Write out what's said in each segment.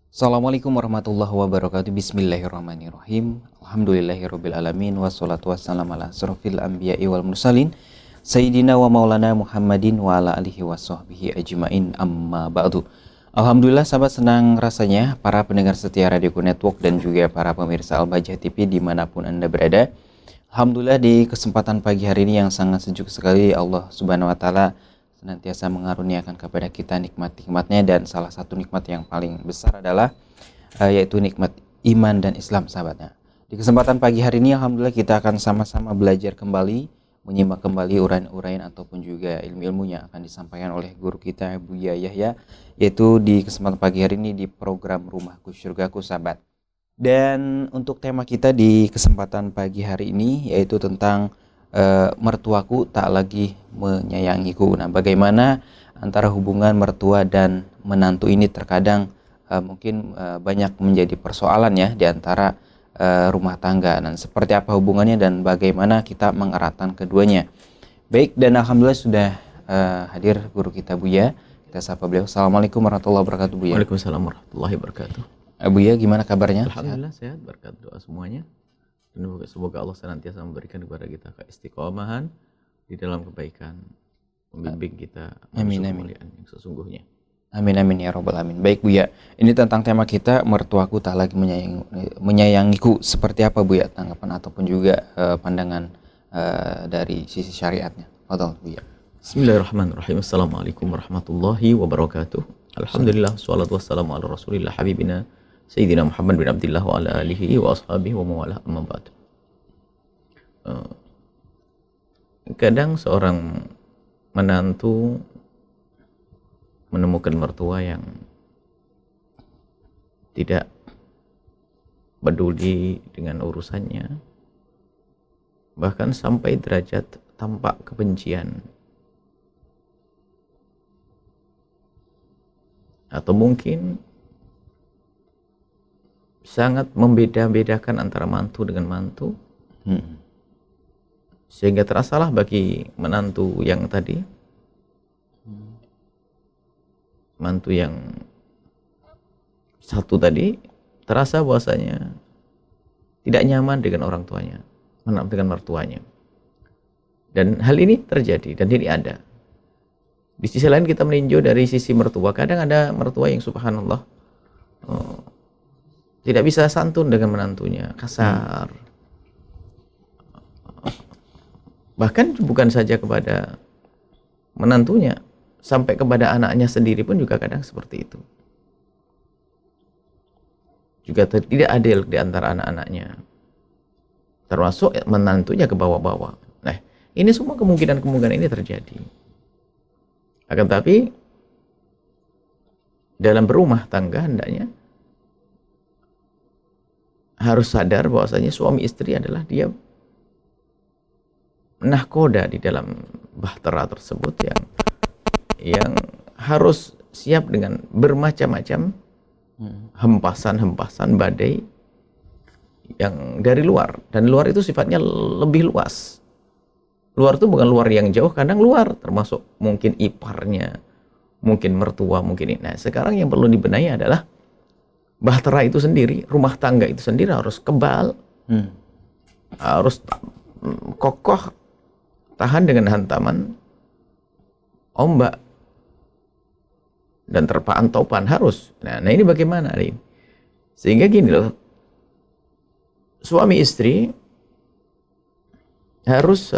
Assalamualaikum warahmatullahi wabarakatuh. Bismillahirrahmanirrahim. Alhamdulillahirrabbilalamin. Wassalatu wassalamu ala asrofil anbiya'i wal mursalin Sayyidina wa maulana Muhammadin wa ala alihi wa sahbihi ajma'in, amma ba'du. Alhamdulillah sahabat, senang rasanya para pendengar setia Radioku Network dan juga para pemirsa Al-Bahjah TV dimanapun Anda berada. Alhamdulillah di kesempatan pagi hari ini yang sangat sejuk sekali, Allah Subhanahu wa Ta'ala senantiasa mengaruniakan kepada kita nikmat-nikmatnya, dan salah satu nikmat yang paling besar adalah yaitu nikmat iman dan Islam, sahabatnya. Di kesempatan pagi hari ini alhamdulillah kita akan sama-sama belajar kembali, menyimak kembali uraian-uraian ataupun juga ilmu-ilmu yang akan disampaikan oleh guru kita Buya Yahya, yaitu di kesempatan pagi hari ini di program Rumahku Syurgaku, sahabat. Dan untuk tema kita di kesempatan pagi hari ini yaitu tentang mertuaku tak lagi menyayangiku. Nah, bagaimana antara hubungan mertua dan menantu ini terkadang mungkin banyak menjadi persoalan ya di antara rumah tangga, dan seperti apa hubungannya dan bagaimana kita mengeratkan keduanya. Baik, dan alhamdulillah sudah hadir guru kita Buya. Kita sapa beliau. Assalamualaikum warahmatullahi wabarakatuh, Buya. Waalaikumsalam warahmatullahi wabarakatuh. Buya, gimana kabarnya? Alhamdulillah sehat, berkat doa semuanya. Dan semoga Allah senantiasa memberikan kepada kita keistiqomahan di dalam kebaikan, membimbing kita menuju kemuliaan yang sesungguhnya. Amin amin ya robbal alamin. Baik Buya, ini tentang tema kita mertuaku tak lagi menyayangiku. Seperti apa Buya tanggapan ataupun juga pandangan dari sisi syariatnya? Fadhal Buya. Bismillahirrahmanirrahim. Assalamualaikum warahmatullahi wabarakatuh. Alhamdulillah, wassalatu wassalamu ala rasulillah habibina Sayyidina Muhammad bin Abdillah wa ala alihi wa ashabihi wa mawalah, amma ba'du. Kadang seorang menantu menemukan mertua yang tidak peduli dengan urusannya, bahkan sampai derajat tampak kebencian, atau mungkin sangat membeda-bedakan antara mantu dengan mantu, sehingga terasalah bagi menantu yang tadi, mantu yang satu tadi, terasa bahwasanya tidak nyaman dengan orang tuanya, dengan mertuanya. Dan hal ini terjadi dan ini ada. Di sisi lain kita meninjau dari sisi mertua. Kadang ada mertua yang subhanallah tidak bisa santun dengan menantunya, kasar. Bahkan bukan saja kepada menantunya, sampai kepada anaknya sendiri pun juga kadang seperti itu. Juga tidak adil di antara anak-anaknya, termasuk menantunya ke bawah-bawah. Nah, ini semua kemungkinan ini terjadi. Akan tetapi dalam berumah tangga hendaknya harus sadar bahwasanya suami istri adalah dia nahkoda di dalam bahtera tersebut yang harus siap dengan bermacam-macam hempasan-hempasan badai yang dari luar, dan luar itu sifatnya lebih luas. Luar itu bukan luar yang jauh, kadang luar termasuk mungkin iparnya, mungkin mertua, mungkin ini. Nah, sekarang yang perlu dibenahi adalah bahtera itu sendiri, rumah tangga itu sendiri harus kebal, harus kokoh, tahan dengan hantaman ombak dan terpaan topan, harus. Nah ini bagaimana ini? Sehingga gini loh, suami istri harus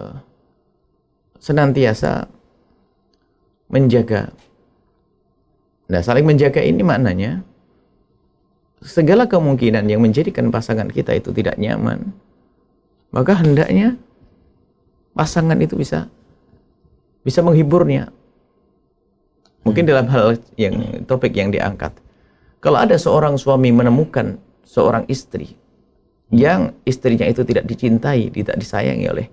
senantiasa menjaga. Nah, saling menjaga ini maknanya segala kemungkinan yang menjadikan pasangan kita itu tidak nyaman, maka hendaknya pasangan itu bisa menghiburnya. Mungkin dalam hal yang topik yang diangkat, kalau ada seorang suami menemukan seorang istri yang istrinya itu tidak dicintai, tidak disayangi oleh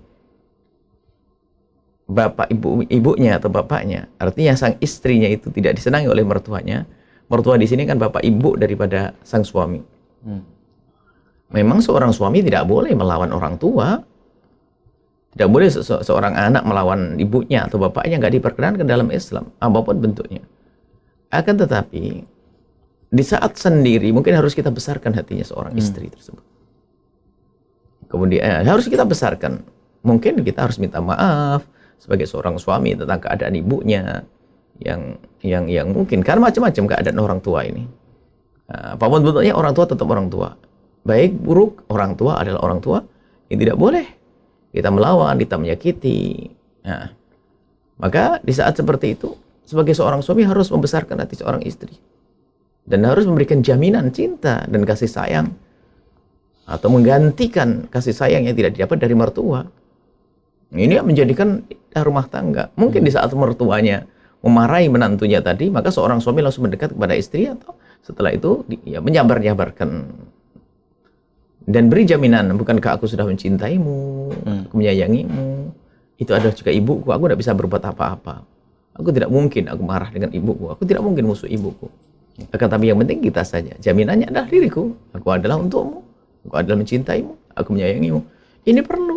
bapak ibunya atau bapaknya, artinya sang istrinya itu tidak disenangi oleh mertuanya. Mertua di sini kan bapak ibu daripada sang suami. Memang seorang suami tidak boleh melawan orang tua, tidak boleh seorang anak melawan ibunya atau bapaknya, nggak diperkenankan dalam Islam apapun bentuknya. Akan tetapi di saat sendiri mungkin harus kita besarkan hatinya seorang istri tersebut. Kemudian harus kita besarkan. Mungkin kita harus minta maaf sebagai seorang suami tentang keadaan ibunya yang mungkin karena macam-macam keadaan orang tua ini. Apapun bentuknya, orang tua tetap orang tua. Baik buruk, orang tua adalah orang tua yang tidak boleh kita melawan, kita menyakiti. Nah, maka di saat seperti itu, sebagai seorang suami harus membesarkan hati seorang istri dan harus memberikan jaminan cinta dan kasih sayang atau menggantikan kasih sayang yang tidak didapat dari mertua. Ini yang menjadikan rumah tangga. Mungkin di saat mertuanya memarahi menantunya tadi, maka seorang suami langsung mendekat kepada istri atau setelah itu ya menyabar-nyabarkan dan beri jaminan, bukankah aku sudah mencintaimu, aku menyayangimu, itu adalah juga ibuku, aku tidak bisa berbuat apa-apa, aku tidak mungkin aku marah dengan ibuku, aku tidak mungkin musuh ibuku. Akan tapi yang penting kita saja, jaminannya adalah diriku, aku adalah untukmu, aku adalah mencintaimu, aku menyayangimu. Ini perlu.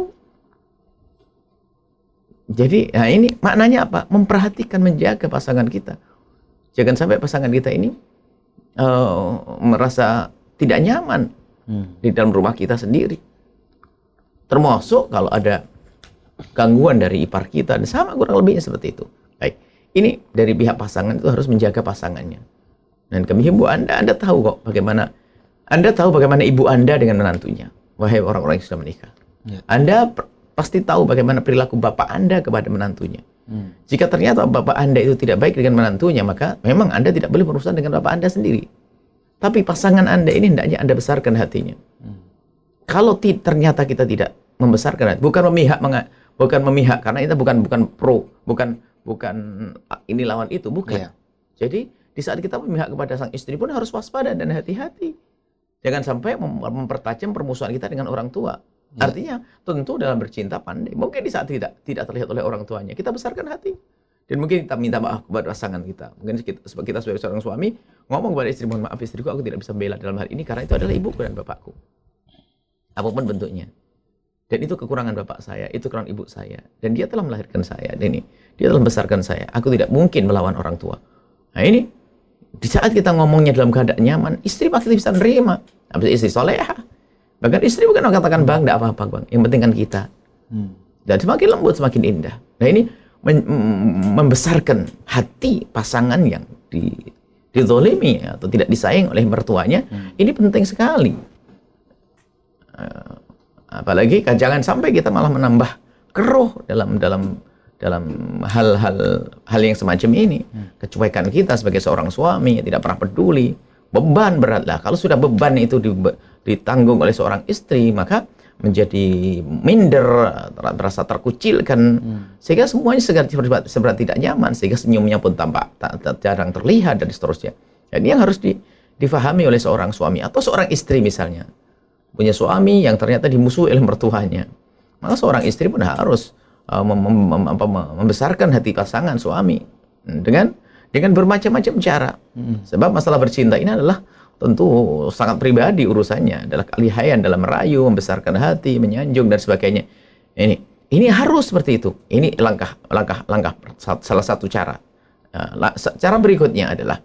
Jadi, nah ini maknanya apa? Memperhatikan, menjaga pasangan kita. Jangan sampai pasangan kita ini merasa tidak nyaman di dalam rumah kita sendiri. Termasuk kalau ada gangguan dari ipar kita, dan sama kurang lebihnya seperti itu. Baik, ini dari pihak pasangan itu harus menjaga pasangannya. Dan kami himbau Anda tahu kok bagaimana, Anda tahu bagaimana ibu Anda dengan menantunya. Wahai orang-orang yang sudah menikah. Ya. Anda pasti tahu bagaimana perilaku bapak Anda kepada menantunya. Jika ternyata bapak Anda itu tidak baik dengan menantunya, maka memang Anda tidak boleh berurusan dengan bapak Anda sendiri. Tapi pasangan Anda ini hendaknya Anda besarkan hatinya. Kalau ternyata kita tidak membesarkan hati, bukan memihak karena itu bukan pro, bukan ini lawan itu, bukan. Yeah. Jadi di saat kita memihak kepada sang istri pun harus waspada dan hati-hati. Jangan sampai mempertajam permusuhan kita dengan orang tua. Ya. Artinya tentu dalam bercinta pandai. Mungkin di saat tidak terlihat oleh orang tuanya, kita besarkan hati. Dan mungkin kita minta maaf kepada pasangan kita. Mungkin kita sebagai seorang suami ngomong kepada istri, mohon maaf istriku, aku tidak bisa membela dalam hal ini karena itu adalah ibuku dan bapakku. Apapun bentuknya. Dan itu kekurangan bapak saya, itu kekurangan ibu saya. Dan dia telah melahirkan saya. Dan dia telah membesarkan saya. Aku tidak mungkin melawan orang tua. Nah ini, di saat kita ngomongnya dalam keadaan nyaman, istri pasti bisa menerima. Habis istri solehah. Bahkan istri bukan mengatakan bang, tidak apa-apa bang. Yang penting kan kita. Dan semakin lembut, semakin indah. Nah ini membesarkan hati pasangan yang dizolimi atau tidak disayang oleh mertuanya. Ini penting sekali. Apalagi jangan sampai kita malah menambah keruh dalam hal yang semacam ini. Kecuekan kita sebagai seorang suami tidak pernah peduli. Beban beratlah. Kalau sudah beban itu ditanggung oleh seorang istri, maka menjadi minder, merasa terkucilkan, sehingga semuanya sebenarnya tidak nyaman, sehingga senyumnya pun tampak jarang terlihat dan seterusnya. Dan ini yang harus difahami oleh seorang suami atau seorang istri misalnya punya suami yang ternyata dimusuhi oleh mertuanya, maka seorang istri pun harus membesarkan hati pasangan suami dengan bermacam-macam cara. Sebab masalah bercinta ini adalah tentu sangat pribadi urusannya, adalah kelihayan dalam merayu, membesarkan hati, menyanjung dan sebagainya. Ini harus seperti itu. Ini langkah salah satu cara. Cara berikutnya adalah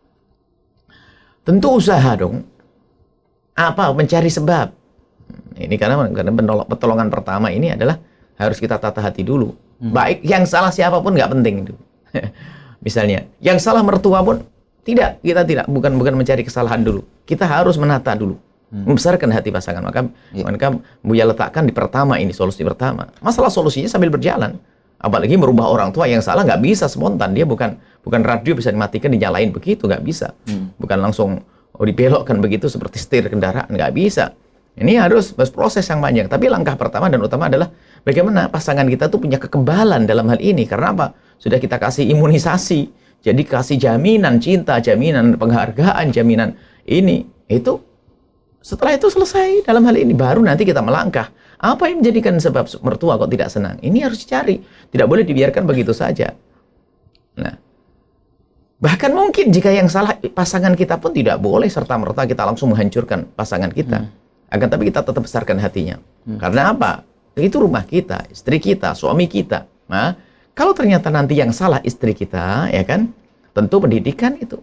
tentu usaha dong. Mencari sebab. Ini karena pertolongan pertama ini adalah harus kita tata hati dulu. Baik yang salah siapapun nggak penting itu. Misalnya, yang salah mertua pun kita tidak bukan mencari kesalahan dulu. Kita harus menata dulu, membesarkan hati pasangan. Maka Buya letakkan di pertama ini, solusi pertama. Masalah solusinya sambil berjalan. Apalagi merubah orang tua yang salah nggak bisa spontan. Dia bukan radio bisa dimatikan, dinyalain begitu, nggak bisa. Bukan langsung dibelokkan begitu seperti setir kendaraan, nggak bisa. Ini harus proses yang panjang. Tapi langkah pertama dan utama adalah bagaimana pasangan kita tuh punya kekebalan dalam hal ini. Karena apa? Sudah kita kasih imunisasi. Jadi kasih jaminan cinta, jaminan penghargaan, jaminan ini. Itu setelah itu selesai dalam hal ini. Baru nanti kita melangkah. Apa yang menjadikan sebab mertua kok tidak senang? Ini harus dicari. Tidak boleh dibiarkan begitu saja. Nah, bahkan mungkin jika yang salah pasangan kita pun tidak boleh serta-merta kita langsung menghancurkan pasangan kita. Akan tapi kita tetap besarkan hatinya. Karena apa? Itu rumah kita, istri kita, suami kita. Nah, kalau ternyata nanti yang salah istri kita, ya kan? Tentu pendidikan itu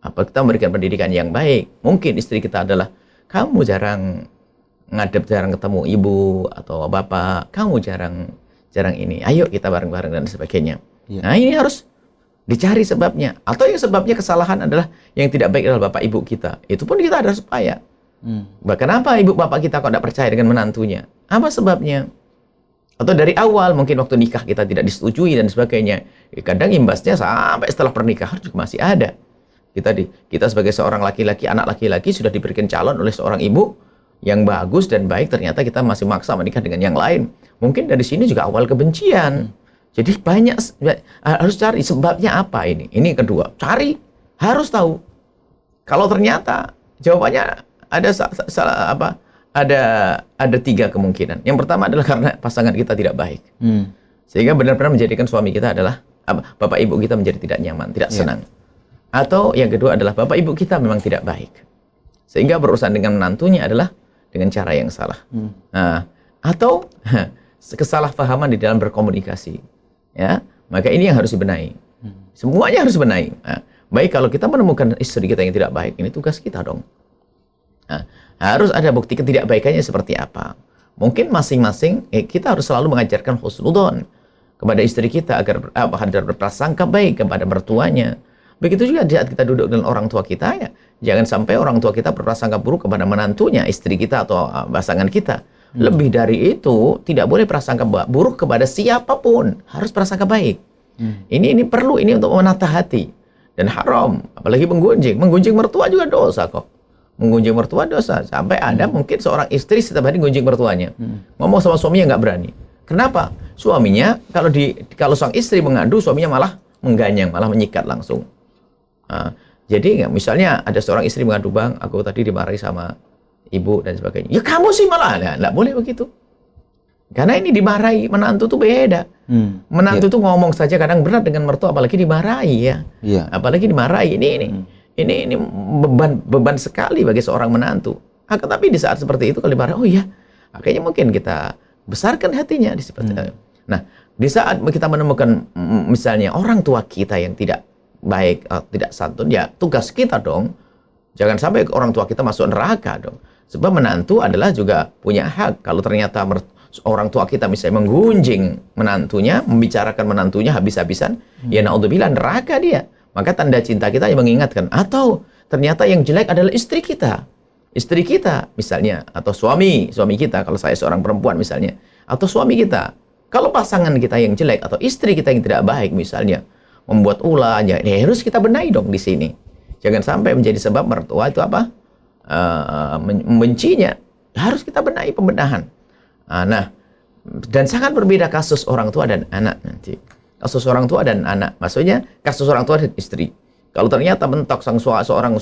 kita memberikan pendidikan yang baik. Mungkin istri kita adalah, kamu jarang ngadep, jarang ketemu ibu atau bapak, kamu jarang ini, ayo kita bareng-bareng dan sebagainya. Nah, ini harus dicari sebabnya. Atau yang sebabnya kesalahan adalah yang tidak baik adalah bapak ibu kita. Itu pun kita ada supaya. Kenapa ibu bapak kita kok tidak percaya dengan menantunya? Apa sebabnya? Atau dari awal mungkin waktu nikah kita tidak disetujui dan sebagainya. Kadang imbasnya sampai setelah pernikahan juga masih ada. Kita sebagai seorang laki-laki, anak laki-laki sudah diberikan calon oleh seorang ibu yang bagus dan baik, ternyata kita masih maksa menikah dengan yang lain. Mungkin dari sini juga awal kebencian. Jadi banyak, harus cari sebabnya apa ini. Ini kedua, cari, harus tahu. Kalau ternyata jawabannya ada 3 kemungkinan. Yang pertama adalah karena pasangan kita tidak baik. Sehingga benar-benar menjadikan suami kita adalah, bapak ibu kita menjadi tidak nyaman, tidak senang. Atau yang kedua adalah bapak ibu kita memang tidak baik. Sehingga berurusan dengan menantunya adalah dengan cara yang salah. Atau kesalahpahaman di dalam berkomunikasi. Ya, maka ini yang harus dibenahi. Semuanya harus dibenahi. Baik, kalau kita menemukan istri kita yang tidak baik, ini tugas kita dong. Harus ada bukti ketidakbaikannya seperti apa. Mungkin masing-masing kita harus selalu mengajarkan husnudzon kepada istri kita agar berprasangka baik kepada mertuanya. Begitu juga saat kita duduk dengan orang tua kita, ya jangan sampai orang tua kita berprasangka buruk kepada menantunya, istri kita atau pasangan kita. Lebih dari itu, tidak boleh prasangka buruk kepada siapapun, harus prasangka baik. Ini perlu, ini untuk menata hati. Dan haram, apalagi menggunjing mertua juga dosa kok. Menggunjing mertua dosa. Sampai ada mungkin seorang istri setiap hari gunjing mertuanya. Ngomong sama suaminya nggak berani. Kenapa? Suaminya, kalau sang istri mengadu, suaminya malah mengganyang, malah menyikat langsung. Jadi misalnya ada seorang istri mengadu, bang, aku tadi dimarahi sama ibu dan sebagainya. Ya kamu sih malah, nggak boleh begitu. Karena ini dimarahi, menantu tuh beda. Menantu tuh ngomong saja kadang berat dengan mertua, apalagi dimarahi ya. Apalagi dimarahi, ini beban sekali bagi seorang menantu. Tapi di saat seperti itu kalau dimarahi, oh iya, akhirnya mungkin kita besarkan hatinya di seperti itu. Nah, di saat kita menemukan misalnya orang tua kita yang tidak baik, tidak santun, ya tugas kita dong. Jangan sampai orang tua kita masuk neraka dong. Sebab menantu adalah juga punya hak. Kalau ternyata orang tua kita misalnya menggunjing menantunya, membicarakan menantunya habis-habisan, ya naudzubillah, neraka dia. Maka tanda cinta kita yang mengingatkan. Atau ternyata yang jelek adalah istri kita. Istri kita misalnya, atau suami kita, kalau saya seorang perempuan misalnya, atau suami kita. Kalau pasangan kita yang jelek, atau istri kita yang tidak baik misalnya, membuat ulah, ya harus kita benahi dong di sini. Jangan sampai menjadi sebab mertua itu membencinya. Harus kita benahi pembenahan. Nah, dan sangat berbeda kasus orang tua dan anak nanti. Kasus orang tua dan anak, maksudnya kasus orang tua dan istri. Kalau ternyata mentok seorang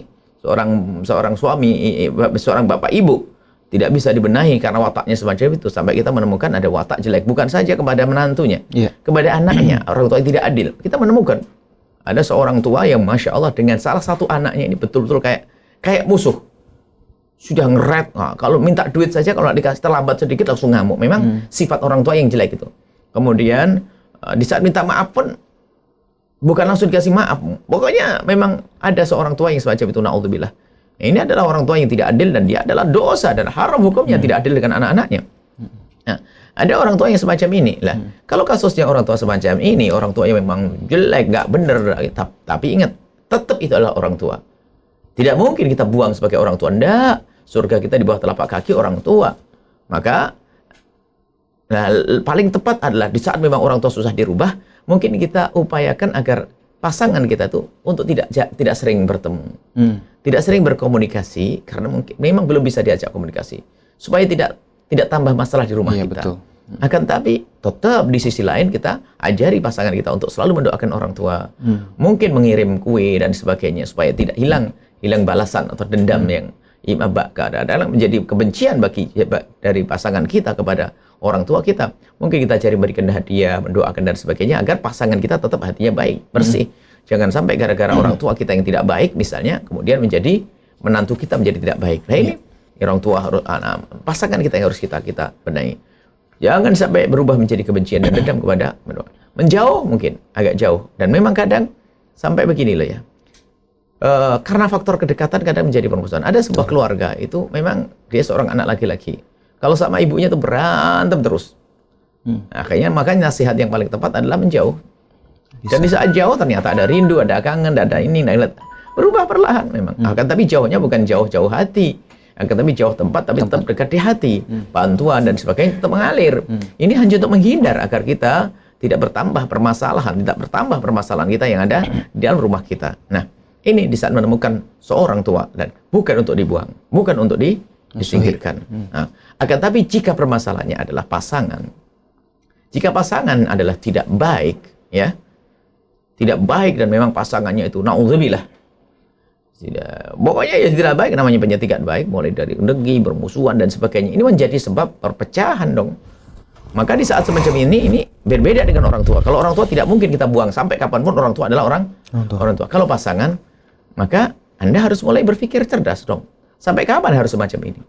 bapak ibu tidak bisa dibenahi karena wataknya semacam itu, sampai kita menemukan ada watak jelek, bukan saja kepada menantunya, kepada anaknya, orang tua yang tidak adil. Kita menemukan ada seorang tua yang masya Allah dengan salah satu anaknya ini betul-betul kayak musuh. Sudah ngeret, kalau minta duit saja kalau dikasih terlambat sedikit langsung ngamuk. Memang sifat orang tua yang jelek itu. Kemudian di saat minta maaf pun bukan langsung dikasih maaf. Pokoknya memang ada seorang tua yang semacam itu, naudzubillah. Ini adalah orang tua yang tidak adil dan dia adalah dosa dan haram hukumnya, tidak adil dengan anak-anaknya. Nah, ada orang tua yang semacam ini. Lah, kalau kasusnya orang tua semacam ini, orang tua yang memang jelek, nggak benar, tapi ingat, tetap itu adalah orang tua. Tidak mungkin kita buang sebagai orang tua. Nggak. Surga kita di bawah telapak kaki orang tua. Maka paling tepat adalah di saat memang orang tua susah dirubah, mungkin kita upayakan agar pasangan kita tuh untuk tidak sering bertemu, tidak sering berkomunikasi, karena mungkin memang belum bisa diajak komunikasi, supaya tidak tambah masalah di rumah kita. Betul. Akan tapi tetap di sisi lain kita ajari pasangan kita untuk selalu mendoakan orang tua, mungkin mengirim kue dan sebagainya supaya tidak hilang balasan atau dendam yang adalah menjadi kebencian dari pasangan kita kepada orang tua kita. Mungkin kita cari memberikan hadiah, mendoakan dan sebagainya agar pasangan kita tetap hatinya baik, bersih. Jangan sampai gara-gara orang tua kita yang tidak baik misalnya, kemudian menjadi menantu kita menjadi tidak baik. Nah ini orang tua harus, pasangan kita yang harus kita benahi. Jangan sampai berubah menjadi kebencian dan dendam menjauh, mungkin agak jauh. Dan memang kadang sampai begini loh ya. karena faktor kedekatan kadang menjadi permusuhan. Ada sebuah keluarga itu memang dia seorang anak laki-laki. Kalau sama ibunya itu berantem terus. Nah, makanya nasihat yang paling tepat adalah menjauh. Dan di saat jauh ternyata ada rindu, ada kangen, ada ini, berubah perlahan memang. Akan tapi jauhnya bukan jauh-jauh hati, akan tapi jauh tempat, tapi tetap dekat di hati. Bantuan dan sebagainya tetap mengalir. Ini hanya untuk menghindar agar kita tidak bertambah permasalahan kita yang ada di dalam rumah kita. Nah, ini di saat menemukan seorang tua dan bukan untuk dibuang, bukan untuk disingkirkan. Nah, akan tapi jika permasalahannya adalah pasangan, jika pasangan adalah tidak baik, ya, tidak baik dan memang pasangannya itu naudzubillah, pokoknya ya tidak baik, namanya penyakit tidak baik, mulai dari dengki, bermusuhan dan sebagainya. Ini menjadi sebab perpecahan dong. Maka di saat semacam ini berbeda dengan orang tua. Kalau orang tua tidak mungkin kita buang sampai kapanpun, orang tua adalah orang tua. Kalau pasangan, maka Anda harus mulai berpikir cerdas dong. Sampai kapan harus semacam ini?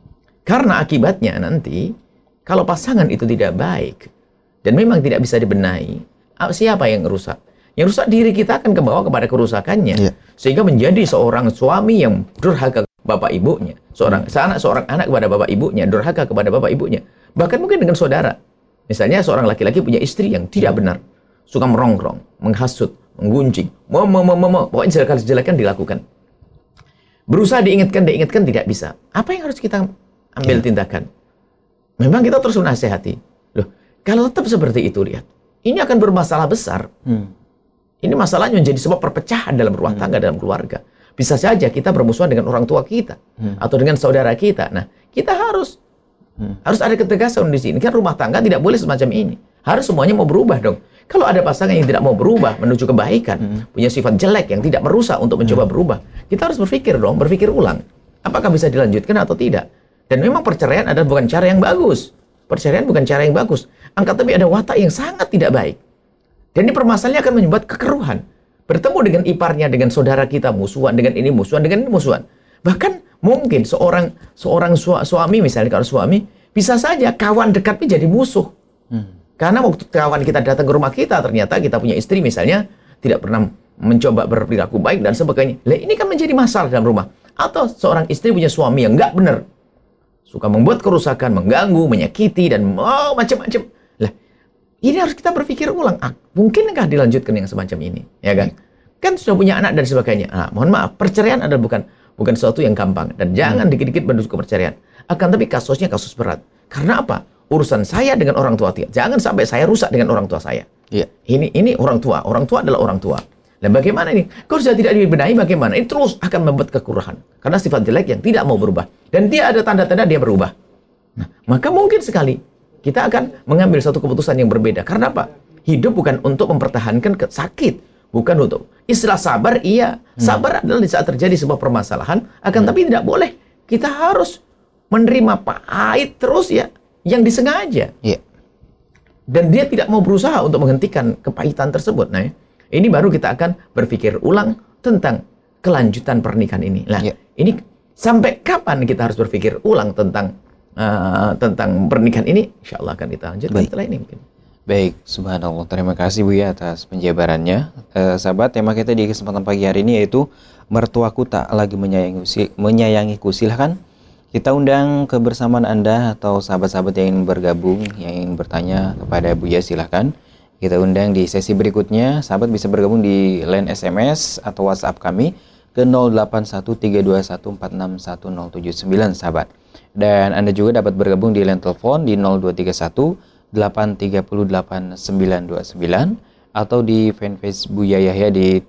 Karena akibatnya nanti, kalau pasangan itu tidak baik, dan memang tidak bisa dibenahi, siapa yang rusak? Yang rusak diri kita akan kebawa kepada kerusakannya. Sehingga menjadi seorang suami yang durhaka bapak ibunya. Seorang anak kepada bapak ibunya, durhaka kepada bapak ibunya. Bahkan mungkin dengan saudara. Misalnya seorang laki-laki punya istri yang tidak benar. Suka merongrong, menghasut, menggunjing, pokoknya jelek-jelekan dilakukan. Berusaha diingatkan tidak bisa. Apa yang harus kita ambil tindakan? Memang kita terus menasehati. Loh, kalau tetap seperti itu, lihat, ini akan bermasalah besar. Ini masalahnya menjadi sebab perpecahan dalam rumah tangga, dalam keluarga. Bisa saja kita bermusuhan dengan orang tua kita atau dengan saudara kita. Nah, kita harus ada ketegasan di sini. Kan rumah tangga tidak boleh semacam ini. Harus semuanya mau berubah dong. Kalau ada pasangan yang tidak mau berubah menuju kebaikan, punya sifat jelek yang tidak merusak untuk mencoba berubah, kita harus berpikir ulang. Apakah bisa dilanjutkan atau tidak? Dan memang perceraian adalah bukan cara yang bagus. Perceraian bukan cara yang bagus. Angkat tapi ada watak yang sangat tidak baik. Dan ini permasalahannya akan menyebabkan kekeruhan. Bertemu dengan iparnya, dengan saudara kita, musuhan, dengan ini musuhan. Bahkan mungkin seorang suami, misalnya kalau suami, bisa saja kawan dekatnya jadi musuh. Karena waktu kawan kita datang ke rumah kita, ternyata kita punya istri misalnya, tidak pernah mencoba berperilaku baik dan sebagainya. Lah, ini kan menjadi masalah dalam rumah. Atau seorang istri punya suami yang nggak benar. Suka membuat kerusakan, mengganggu, menyakiti, dan macam-macam. Lah, ini harus kita berpikir ulang. Mungkinkah dilanjutkan yang semacam ini? Ya kan? Kan sudah punya anak dan sebagainya. Mohon maaf, perceraian adalah bukan sesuatu yang gampang. Dan jangan dikit-dikit menuju ke perceraian. Akan tapi kasusnya kasus berat. Karena apa? Urusan saya dengan orang tua tidak. Jangan sampai saya rusak dengan orang tua saya. Ini orang tua. Orang tua adalah orang tua. Dan bagaimana ini? Kalau sudah tidak dibenahi bagaimana? Ini terus akan membuat kekurangan. Karena sifat jelek yang tidak mau berubah. Dan dia ada tanda-tanda dia berubah. Nah, maka mungkin sekali kita akan mengambil satu keputusan yang berbeda. Karena apa? Hidup bukan untuk mempertahankan sakit. Bukan untuk istilah sabar, iya. Sabar adalah di saat terjadi sebuah permasalahan. Akan tapi tidak boleh. Kita harus menerima pahit terus ya. Yang disengaja. Dan dia tidak mau berusaha untuk menghentikan kepahitan tersebut. Nah, ini baru kita akan berpikir ulang tentang kelanjutan pernikahan ini. Nah, ini sampai kapan kita harus berpikir ulang tentang pernikahan ini? Insya Allah akan kita lanjutkan setelah ini mungkin. Baik, subhanallah. Terima kasih Bu ya atas penjabarannya. Sahabat, tema kita di kesempatan pagi hari ini yaitu mertuaku tak lagi menyayangiku. Silahkan kita undang kebersamaan Anda atau sahabat-sahabat yang ingin bergabung, yang ingin bertanya kepada Buya, silahkan. Kita undang di sesi berikutnya. Sahabat bisa bergabung di line SMS atau WhatsApp kami ke 081321461079, sahabat. Dan Anda juga dapat bergabung di line telepon di 0231-838-929 atau di fanpage Buya Yahya di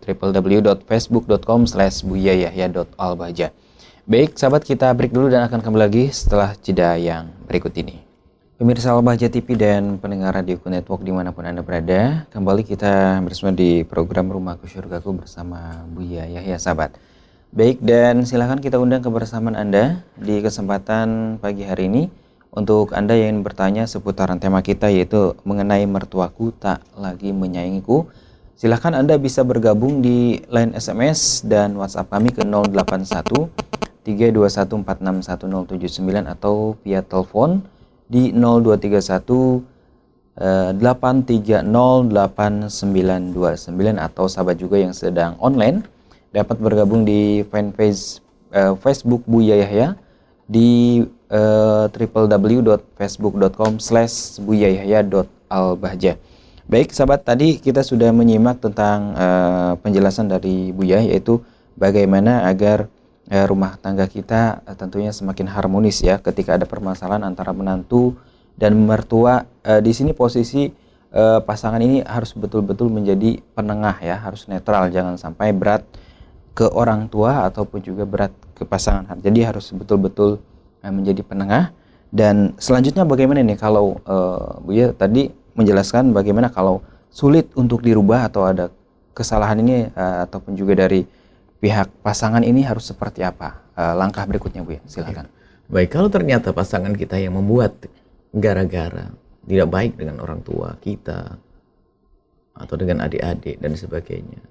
www.facebook.com/buyayahya.albaja. Baik, sahabat, kita break dulu dan akan kembali lagi setelah jeda yang berikut ini. Pemirsa Al-Bahjah TV dan pendengar Radioku Network dimanapun Anda berada, kembali kita bersama di program Rumahku Syurgaku bersama Buya Yahya, sahabat. Baik, dan silakan kita undang kebersamaan Anda di kesempatan pagi hari ini untuk Anda yang ingin bertanya seputaran tema kita, yaitu mengenai mertuaku tak lagi menyayangiku. Silahkan Anda bisa bergabung di line SMS dan WhatsApp kami ke 081-321-461079 atau via telepon di 0231-830-8929 atau sahabat juga yang sedang online dapat bergabung di fanpage Facebook Buya Yahya di www.facebook.com/buyayahya.albahjah. Baik sahabat, tadi kita sudah menyimak tentang penjelasan dari Buya, yaitu bagaimana agar rumah tangga kita tentunya semakin harmonis ya ketika ada permasalahan antara menantu dan mertua. Di sini posisi pasangan ini harus betul-betul menjadi penengah ya, harus netral, jangan sampai berat ke orang tua ataupun juga berat ke pasangan. Jadi harus betul-betul menjadi penengah. Dan selanjutnya bagaimana nih kalau Buya tadi menjelaskan bagaimana kalau sulit untuk dirubah atau ada kesalahan ini ataupun juga dari pihak pasangan ini harus seperti apa? Langkah berikutnya Buya, silakan. Baik, kalau ternyata pasangan kita yang membuat gara-gara tidak baik dengan orang tua kita atau dengan adik-adik dan sebagainya,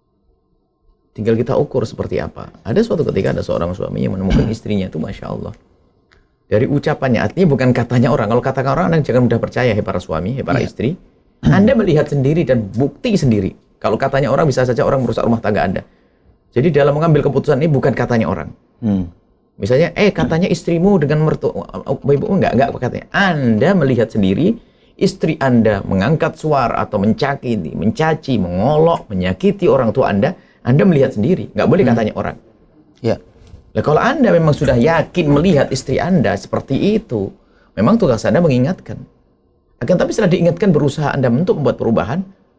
tinggal kita ukur seperti apa. Ada suatu ketika ada seorang suami yang menemukan istrinya itu Masya Allah, dari ucapannya, artinya bukan katanya orang. Kalau katakan orang, Anda jangan mudah percaya, para suami, para istri. Anda melihat sendiri dan bukti sendiri. Kalau katanya orang, bisa saja orang merusak rumah tangga Anda. Jadi dalam mengambil keputusan ini bukan katanya orang. Misalnya, katanya istrimu dengan mertua, ibu enggak katanya. Anda melihat sendiri, istri Anda mengangkat suara atau mencaci, mengolok, menyakiti orang tua Anda melihat sendiri. Nggak boleh katanya orang. Ya. Nah, kalau Anda memang sudah yakin melihat istri Anda seperti itu, memang tugas Anda mengingatkan. Akan tapi setelah diingatkan, berusaha Anda untuk membuat perubahan,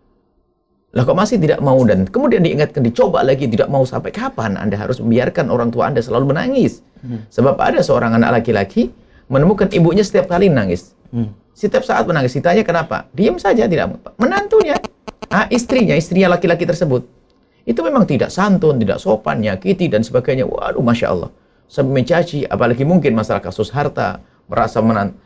lah kok masih tidak mau, dan kemudian diingatkan, dicoba lagi, tidak mau, sampai kapan Anda harus membiarkan orang tua Anda selalu menangis? Sebab ada seorang anak laki-laki menemukan ibunya setiap kali menangis. Setiap saat menangis, ditanya kenapa? Diam saja, tidak mau. Menantunya, istrinya laki-laki tersebut, itu memang tidak santun, tidak sopan, nyakiti dan sebagainya. Waduh, Masya Allah. Sampai mencaci, apalagi mungkin masalah kasus harta, merasa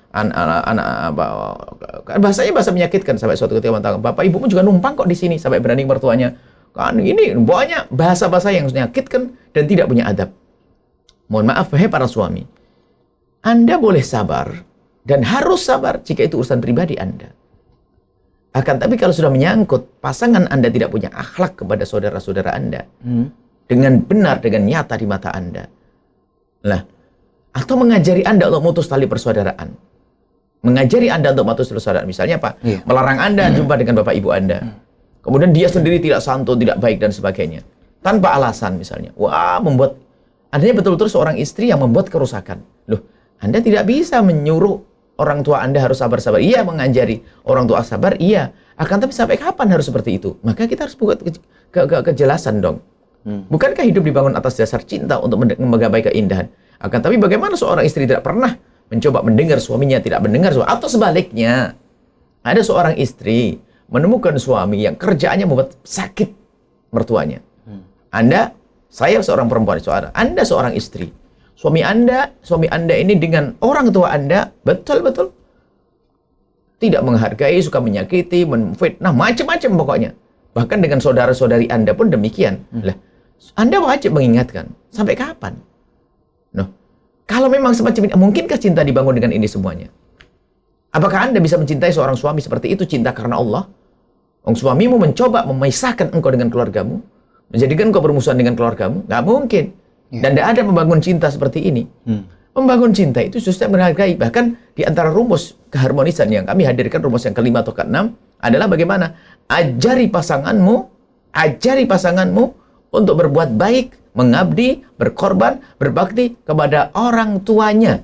bahasanya bahasa menyakitkan. Sampai suatu ketika mengatakan, bapak ibumu juga numpang kok di sini, sampai berani mertuanya. Kan ini banyak bahasa-bahasa yang menyakitkan dan tidak punya adab. Mohon maaf, para suami, Anda boleh sabar dan harus sabar jika itu urusan pribadi Anda. Akan tapi kalau sudah menyangkut pasangan Anda tidak punya akhlak kepada saudara-saudara Anda, dengan benar, dengan nyata di mata Anda, atau mengajari Anda untuk memutus tali persaudaraan, mengajari Anda untuk memutus tali persaudaraan, misalnya apa? Melarang Anda jumpa dengan bapak ibu Anda, kemudian dia sendiri tidak santun, tidak baik dan sebagainya, tanpa alasan misalnya. Membuat Anda betul-betul seorang istri yang membuat kerusakan. Loh, Anda tidak bisa menyuruh orang tua Anda harus sabar-sabar. Iya, mengajari orang tua sabar, iya. Akan tapi sampai kapan harus seperti itu? Maka kita harus buat kejelasan dong. Bukankah hidup dibangun atas dasar cinta untuk menggapai keindahan? Akan tapi bagaimana seorang istri tidak pernah mencoba mendengar suaminya tidak mendengar suami? Atau sebaliknya, ada seorang istri menemukan suami yang kerjaannya membuat sakit mertuanya. Saya seorang perempuan, Anda seorang istri. Suami Anda ini dengan orang tua Anda betul-betul tidak menghargai, suka menyakiti, menfitnah, macam-macam pokoknya. Bahkan dengan saudara-saudari Anda pun demikian. Anda wajib mengingatkan. Sampai kapan? Kalau memang semacam ini, mungkinkah cinta dibangun dengan ini semuanya? Apakah Anda bisa mencintai seorang suami seperti itu, cinta karena Allah? Suamimu mencoba memisahkan engkau dengan keluargamu, menjadikan engkau bermusuhan dengan keluargamu? Nggak mungkin. Dan tidak ada membangun cinta seperti ini. Membangun cinta itu justru menghargai. Bahkan di antara rumus keharmonisan yang kami hadirkan, rumus yang kelima atau keenam, adalah bagaimana ajari pasanganmu untuk berbuat baik, mengabdi, berkorban, berbakti kepada orang tuanya.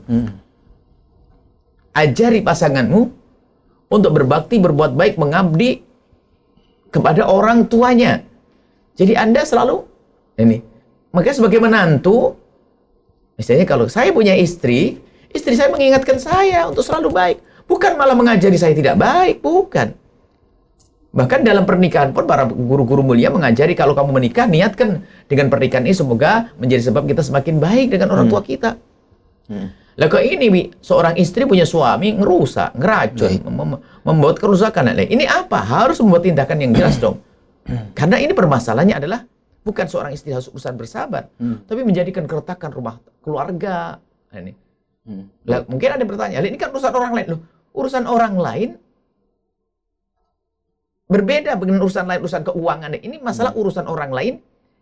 Ajari pasanganmu untuk berbakti, berbuat baik, mengabdi kepada orang tuanya. Jadi Anda selalu makanya sebagai menantu, misalnya kalau saya punya istri saya mengingatkan saya untuk selalu baik. Bukan malah mengajari saya tidak baik, bukan. Bahkan dalam pernikahan pun para guru-guru mulia mengajari, kalau kamu menikah, niatkan dengan pernikahan ini semoga menjadi sebab kita semakin baik dengan orang tua kita. Lah kok ini seorang istri punya suami ngerusak, ngeracun, membuat kerusakan. Ini apa? Harus membuat tindakan yang jelas dong. Karena ini permasalahannya adalah bukan seorang istri harus urusan bersabar, tapi menjadikan keretakan rumah keluarga. Mungkin ada yang bertanya, ini kan urusan orang lain. Loh, urusan orang lain berbeda dengan urusan lain, urusan keuangan. Ini masalah urusan orang lain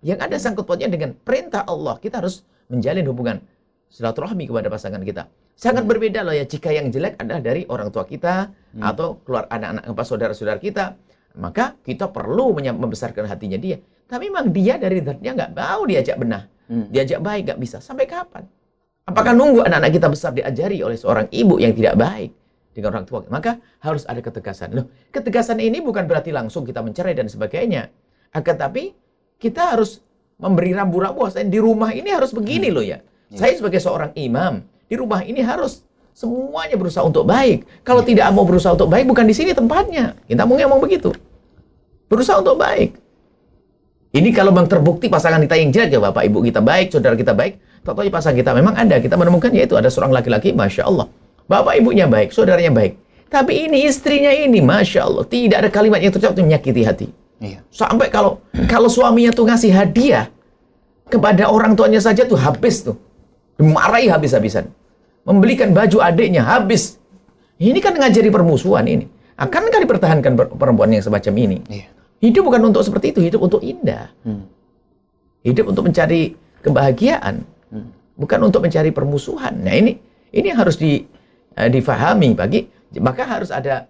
Yang ada sangkut pautnya dengan perintah Allah. Kita harus menjalin hubungan silaturahmi kepada pasangan kita. Sangat berbeda loh ya jika yang jelek adalah dari orang tua kita atau keluar anak-anak saudara-saudara kita. Maka kita perlu membesarkan hatinya dia. Tapi memang dia dari zatnya nggak mau diajak benah. Diajak baik nggak bisa. Sampai kapan? Apakah nunggu anak-anak kita besar diajari oleh seorang ibu yang tidak baik dengan orang tua? Maka harus ada ketegasan. Loh, ketegasan ini bukan berarti langsung kita mencerai dan sebagainya. Akan tapi kita harus memberi rambu-rambu. Di rumah ini harus begini loh ya. Saya sebagai seorang imam, di rumah ini harus semuanya berusaha untuk baik. Kalau tidak mau berusaha untuk baik, bukan di sini tempatnya. Kita mau ngomong begitu. Berusaha untuk baik. Ini kalau memang terbukti pasangan kita yang jelek ya, bapak ibu kita baik, saudara kita baik, contohnya pasangan kita memang ada, kita menemukan yaitu ada seorang laki-laki, masya Allah, bapak ibunya baik, saudaranya baik. Tapi ini istrinya ini, masya Allah, tidak ada kalimat yang terucap untuk menyakiti hati. Iya. Sampai kalau suaminya tuh ngasih hadiah kepada orang tuanya saja tuh habis tuh. Dimarahi habis-habisan. Membelikan baju adiknya habis. Ini kan ngajari permusuhan ini. Akankah dipertahankan perempuan yang semacam ini? Iya. Hidup bukan untuk seperti itu, hidup untuk indah. Hidup untuk mencari kebahagiaan. Bukan untuk mencari permusuhan. Nah ini yang harus difahami maka harus ada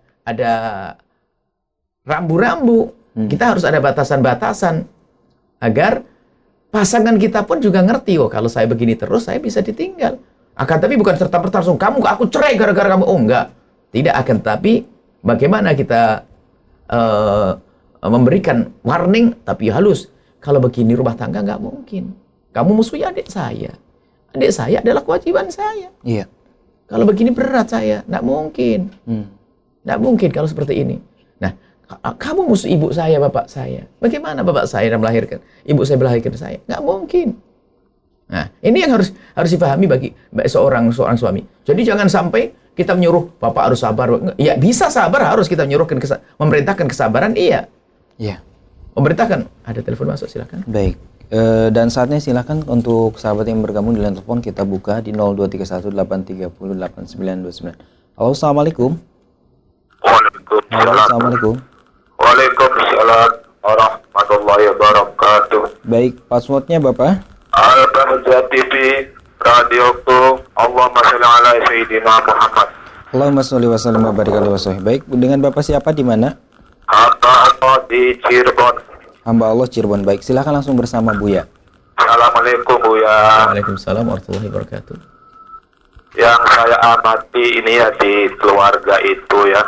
rambu-rambu. Kita harus ada batasan-batasan agar pasangan kita pun juga ngerti, oh kalau saya begini terus saya bisa ditinggal. Akan tapi bukan serta-merta langsung aku cerai gara-gara kamu. Oh enggak. Tidak, akan tapi bagaimana kita memberikan warning tapi halus. Kalau begini rumah tangga nggak mungkin. Kamu musuhi adik saya. Adik saya adalah kewajiban saya. Iya. Kalau begini berat saya, nggak mungkin. Nggak mungkin kalau seperti ini. Nah, kamu musuh ibu saya, bapak saya. Bagaimana bapak saya yang melahirkan? Ibu saya melahirkan saya. Nggak mungkin. Nah, ini yang harus dipahami bagi seorang suami. Jadi jangan sampai kita menyuruh bapak harus sabar. Ya bisa sabar, harus kita memerintahkan kesabaran, iya. Iya. Memerintahkan. Ada telepon masuk, silakan. Baik. Dan saatnya silakan untuk sahabat yang bergabung di line telepon kita buka di 02318308929. Halo, assalamualaikum. Waalaikumsalam. Halo, assalamualaikum. Waalaikumsalam warahmatullahi wabarakatuh. Baik, passwordnya Bapak? Al-Bahjah TV, radioku, Allahumma sholli ala Sayyidina Muhammad. Allahumma sholli wa sallim wa barik alaihi wasallam. Baik, dengan Bapak siapa di mana? Hamba Allah di Cirebon. Hamba Allah Cirebon. Baik, silakan langsung bersama Buya. Assalamualaikum Buya. Waalaikumsalam warahmatullahi wabarakatuh. Yang saya amati ini ya di keluarga itu ya.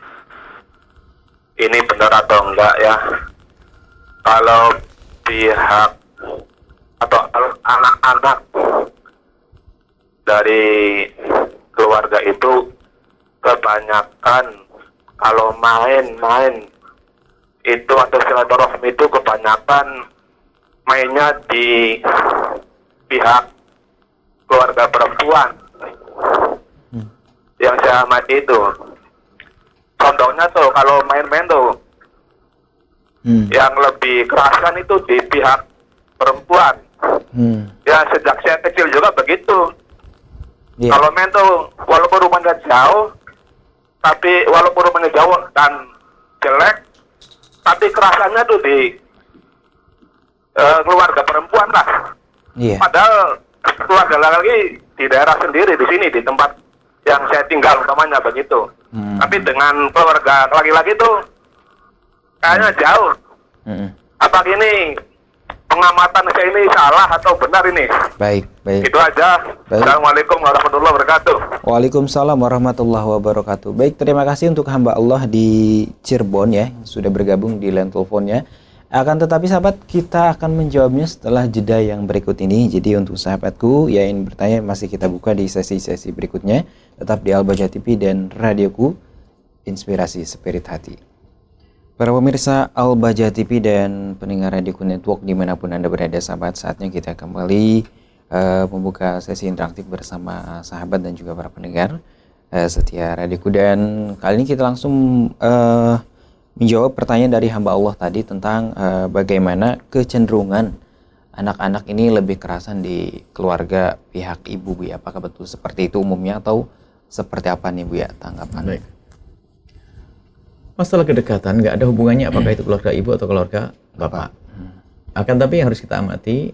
Ini benar atau enggak ya? Kalau pihak atau anak-anak dari keluarga itu kebanyakan kalau main-main itu atau silaturahmi itu kebanyakan mainnya di pihak keluarga perempuan. Yang saya amati itu contohnya tuh kalau main-main tuh yang lebih kerasan itu di pihak perempuan. Ya sejak saya kecil juga begitu. Kalau main tuh walaupun rumahnya jauh, tapi walaupun rumahnya jauh dan jelek, tapi kerasannya tuh di keluarga perempuan lah. Padahal keluarga lagi di daerah sendiri di sini di tempat yang saya tinggal utamanya begitu. Tapi dengan keluarga laki-laki tuh kayaknya jauh. Apa ini pengamatan saya ini salah atau benar ini? Baik. Itu aja. Baik. Assalamualaikum warahmatullahi wabarakatuh. Waalaikumsalam warahmatullahi wabarakatuh. Baik, terima kasih untuk hamba Allah di Cirebon ya, sudah bergabung di line teleponnya. Akan tetapi sahabat, kita akan menjawabnya setelah jeda yang berikut ini. Jadi untuk sahabatku yang ingin bertanya masih kita buka di sesi-sesi berikutnya. Tetap di Al-Bahjah TV dan radioku, Inspirasi Spirit Hati. Para pemirsa Al-Bahjah TV dan pendengar Radioku Network dimanapun Anda berada sahabat, saatnya kita kembali membuka sesi interaktif bersama sahabat dan juga para pendengar setia Radioku. Dan kali ini kita langsung menjawab pertanyaan dari hamba Allah tadi tentang bagaimana kecenderungan anak-anak ini lebih kerasan di keluarga pihak ibu, Bu ya. Apakah betul seperti itu umumnya atau seperti apa nih Bu ya tanggapan? Baik. Masalah kedekatan nggak ada hubungannya apakah itu keluarga ibu atau keluarga bapak. Akan tapi yang harus kita amati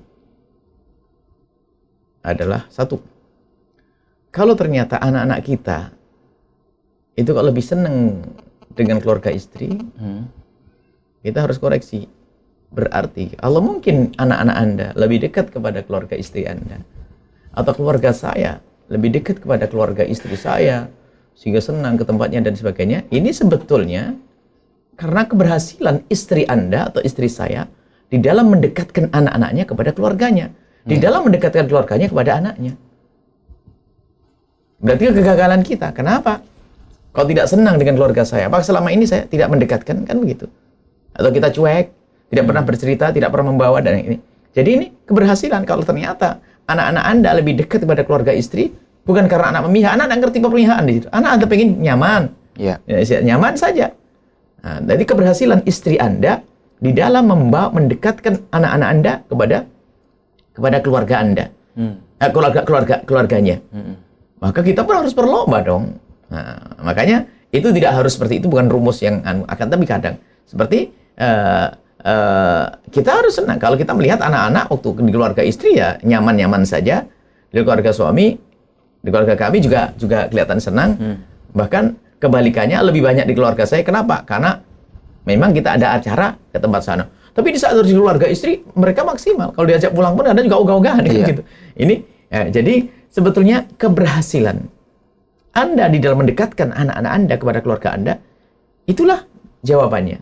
adalah satu, kalau ternyata anak-anak kita itu kok lebih seneng dengan keluarga istri, kita harus koreksi. Berarti kalau mungkin anak-anak Anda lebih dekat kepada keluarga istri Anda, atau keluarga saya lebih dekat kepada keluarga istri saya, sehingga senang ke tempatnya dan sebagainya, ini sebetulnya karena keberhasilan istri Anda atau istri saya di dalam mendekatkan anak-anaknya kepada keluarganya, di dalam mendekatkan keluarganya kepada anaknya. Berarti kegagalan kita. Kenapa? Kalau tidak senang dengan keluarga saya, apakah selama ini saya tidak mendekatkan, kan begitu? Atau kita cuek, tidak pernah bercerita, tidak pernah membawa, dan ini. Jadi ini keberhasilan kalau ternyata anak-anak Anda lebih dekat kepada keluarga istri, bukan karena anak memihak. Anak ngerti pemihakan di situ. Anak Anda pengen nyaman, ya, nyaman saja. Nah, jadi keberhasilan istri Anda di dalam mendekatkan anak-anak Anda kepada keluarga Anda, keluarganya. Maka kita pun harus berlomba dong. Nah, makanya itu tidak harus seperti itu, bukan rumus yang akan, tapi kadang seperti kita harus senang kalau kita melihat anak-anak waktu di keluarga istri ya nyaman-nyaman saja, di keluarga suami, di keluarga kami juga kelihatan senang. Bahkan kebalikannya lebih banyak di keluarga saya. Kenapa? Karena memang kita ada acara ke tempat sana. Tapi di saat di keluarga istri mereka maksimal. Kalau diajak pulang pun ada juga ogah-ogahan, gitu. Ini jadi sebetulnya keberhasilan Anda di dalam mendekatkan anak-anak Anda kepada keluarga Anda, itulah jawabannya.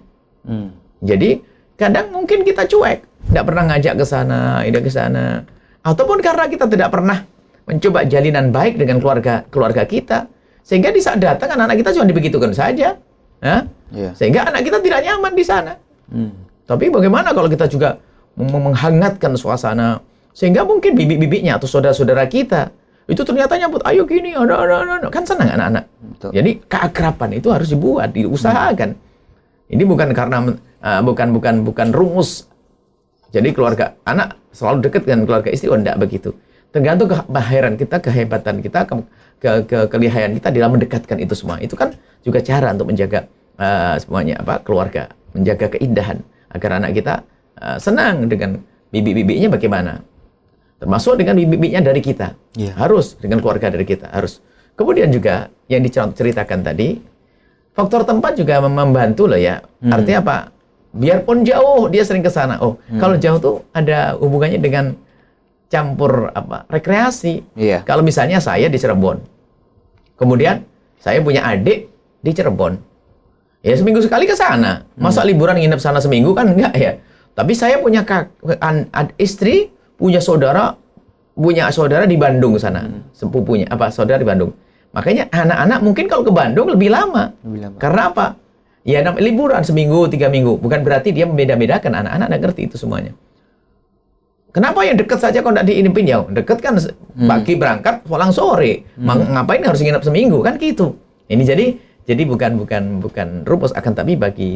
Jadi kadang mungkin kita cuek, tidak pernah ngajak ke sana, tidak ke sana, ataupun karena kita tidak pernah mencoba jalinan baik dengan keluarga kita, sehingga di saat datang anak-anak kita cuma dibegitukan saja, sehingga anak kita tidak nyaman di sana. Tapi bagaimana kalau kita juga menghangatkan suasana, sehingga mungkin bibi-bibinya atau saudara-saudara kita itu ternyata nyambut, ayo gini, kan senang anak-anak. Jadi keakraban itu harus dibuat, diusahakan. Ini bukan karena bukan rumus. Jadi keluarga anak selalu dekat dengan keluarga istri, enggak begitu. Tergantung kemahiran kita, kehebatan kita, kelihayan kita dalam mendekatkan itu semua. Itu kan juga cara untuk menjaga semuanya keluarga, menjaga keindahan agar anak kita senang dengan bibi-bibinya bagaimana. Termasuk dengan bibi-bibinya dari kita. Harus dengan keluarga dari kita, harus. Kemudian juga yang diceritakan tadi, faktor tempat juga membantu loh ya. Artinya apa? Biarpun jauh dia sering ke sana. Kalau jauh tuh ada hubungannya dengan campur rekreasi. Kalau misalnya saya di Cirebon, kemudian saya punya adik di Cirebon, ya seminggu sekali ke sana. Masa liburan nginep sana seminggu kan enggak ya. Tapi saya punya istri, punya saudara di Bandung sana, sepupunya saudara di Bandung. Makanya anak-anak mungkin kalau ke Bandung lebih lama. Karena apa? Ya liburan seminggu, 3 minggu. Bukan berarti dia membeda-bedakan. Anak-anak nggak ngerti itu semuanya. Kenapa yang dekat saja kok nggak diinepin jauh? Dekat kan pagi berangkat, pulang sore. Ngapain harus nginep seminggu? Kan gitu. Ini jadi bukan rumus, akan tapi bagi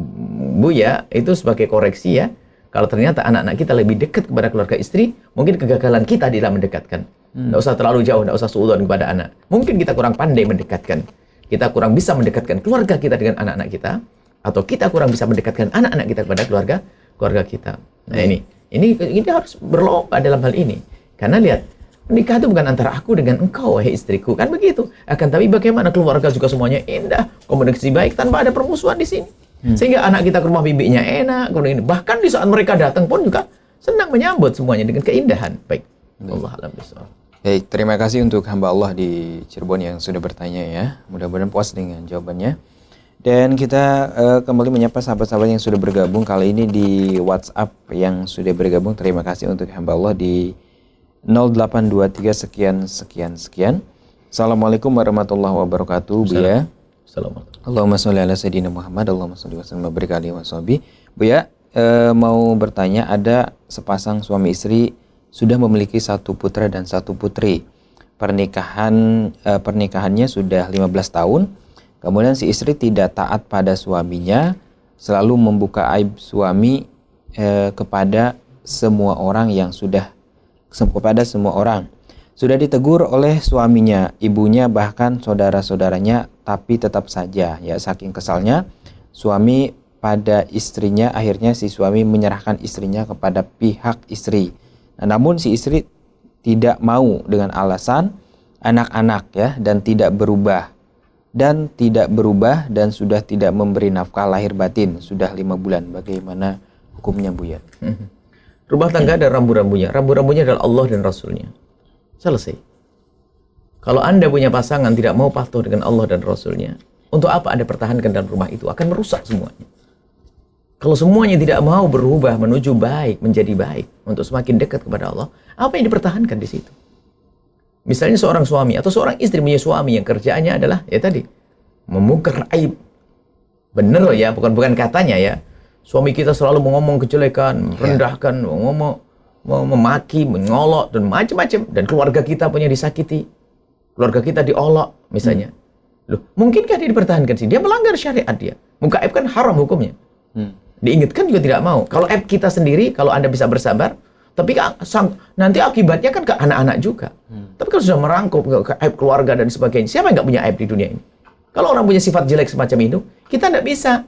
Buya itu sebagai koreksi ya. Kalau ternyata anak-anak kita lebih dekat kepada keluarga istri, mungkin kegagalan kita di dalam mendekatkan. Nggak usah terlalu jauh, nggak usah suudzon kepada anak. Mungkin kita kurang pandai mendekatkan. Kita kurang bisa mendekatkan keluarga kita dengan anak-anak kita, atau kita kurang bisa mendekatkan anak-anak kita kepada keluarga kita. Nah ini harus berlomba dalam hal ini. Karena lihat, menikah itu bukan antara aku dengan engkau, wahai istriku, kan begitu. Akan tapi bagaimana keluarga juga semuanya indah, komunikasi baik tanpa ada permusuhan di sini. Sehingga anak kita ke rumah bibinya enak, bahkan di saat mereka datang pun juga senang menyambut semuanya dengan keindahan. Baik. Allah a'lam bishawab. Baik, terima kasih untuk hamba Allah di Cirebon yang sudah bertanya ya. Mudah-mudahan puas dengan jawabannya. Dan kita kembali menyapa sahabat-sahabat yang sudah bergabung kali ini di WhatsApp yang sudah bergabung. Terima kasih untuk hamba Allah di 0823 sekian. Assalamualaikum warahmatullahi wabarakatuh. Buya. Assalamualaikum. Allahumma sholli ala sayyidina Muhammad. Allahumma sholli wa sallim wa barik alaihi washabi. Buya, mau bertanya, ada sepasang suami istri sudah memiliki 1 putra dan 1 putri. Pernikahannya sudah 15 tahun. Kemudian si istri tidak taat pada suaminya, selalu membuka aib suami kepada semua orang. Sudah ditegur oleh suaminya, ibunya, bahkan saudara-saudaranya, tapi tetap saja ya saking kesalnya suami kepada istrinya, akhirnya si suami menyerahkan istrinya kepada pihak istri. Nah, namun si istri tidak mau dengan alasan anak-anak ya, dan tidak berubah dan sudah tidak memberi nafkah lahir batin sudah 5 bulan. Bagaimana hukumnya, Buya? Rumah tangga ada rambu-rambunya. Rambu-rambunya adalah Allah dan Rasulnya. Selesai. Kalau Anda punya pasangan tidak mau patuh dengan Allah dan Rasulnya, untuk apa Anda pertahankan dalam rumah itu? Akan merusak semuanya. Kalau semuanya tidak mau berubah menuju baik, menjadi baik, untuk semakin dekat kepada Allah, apa yang dipertahankan di situ? Misalnya seorang suami atau seorang istri punya suami yang kerjaannya adalah, ya tadi, membongkar aib. Bener ya, bukan katanya ya. Suami kita selalu ngomong kejelekan, merendahkan, memaki, menyolok, dan macam-macam. Dan keluarga kita punya disakiti. Keluarga kita diolok, misalnya. Loh, mungkinkah dia dipertahankan sih? Dia melanggar syariat dia. Muka aib kan haram hukumnya. Diingatkan juga tidak mau. Kalau aib kita sendiri, kalau Anda bisa bersabar, tapi nanti akibatnya kan ke anak-anak juga. Tapi kalau sudah merangkup ke aib keluarga dan sebagainya, siapa yang nggak punya aib di dunia ini? Kalau orang punya sifat jelek semacam itu, kita nggak bisa,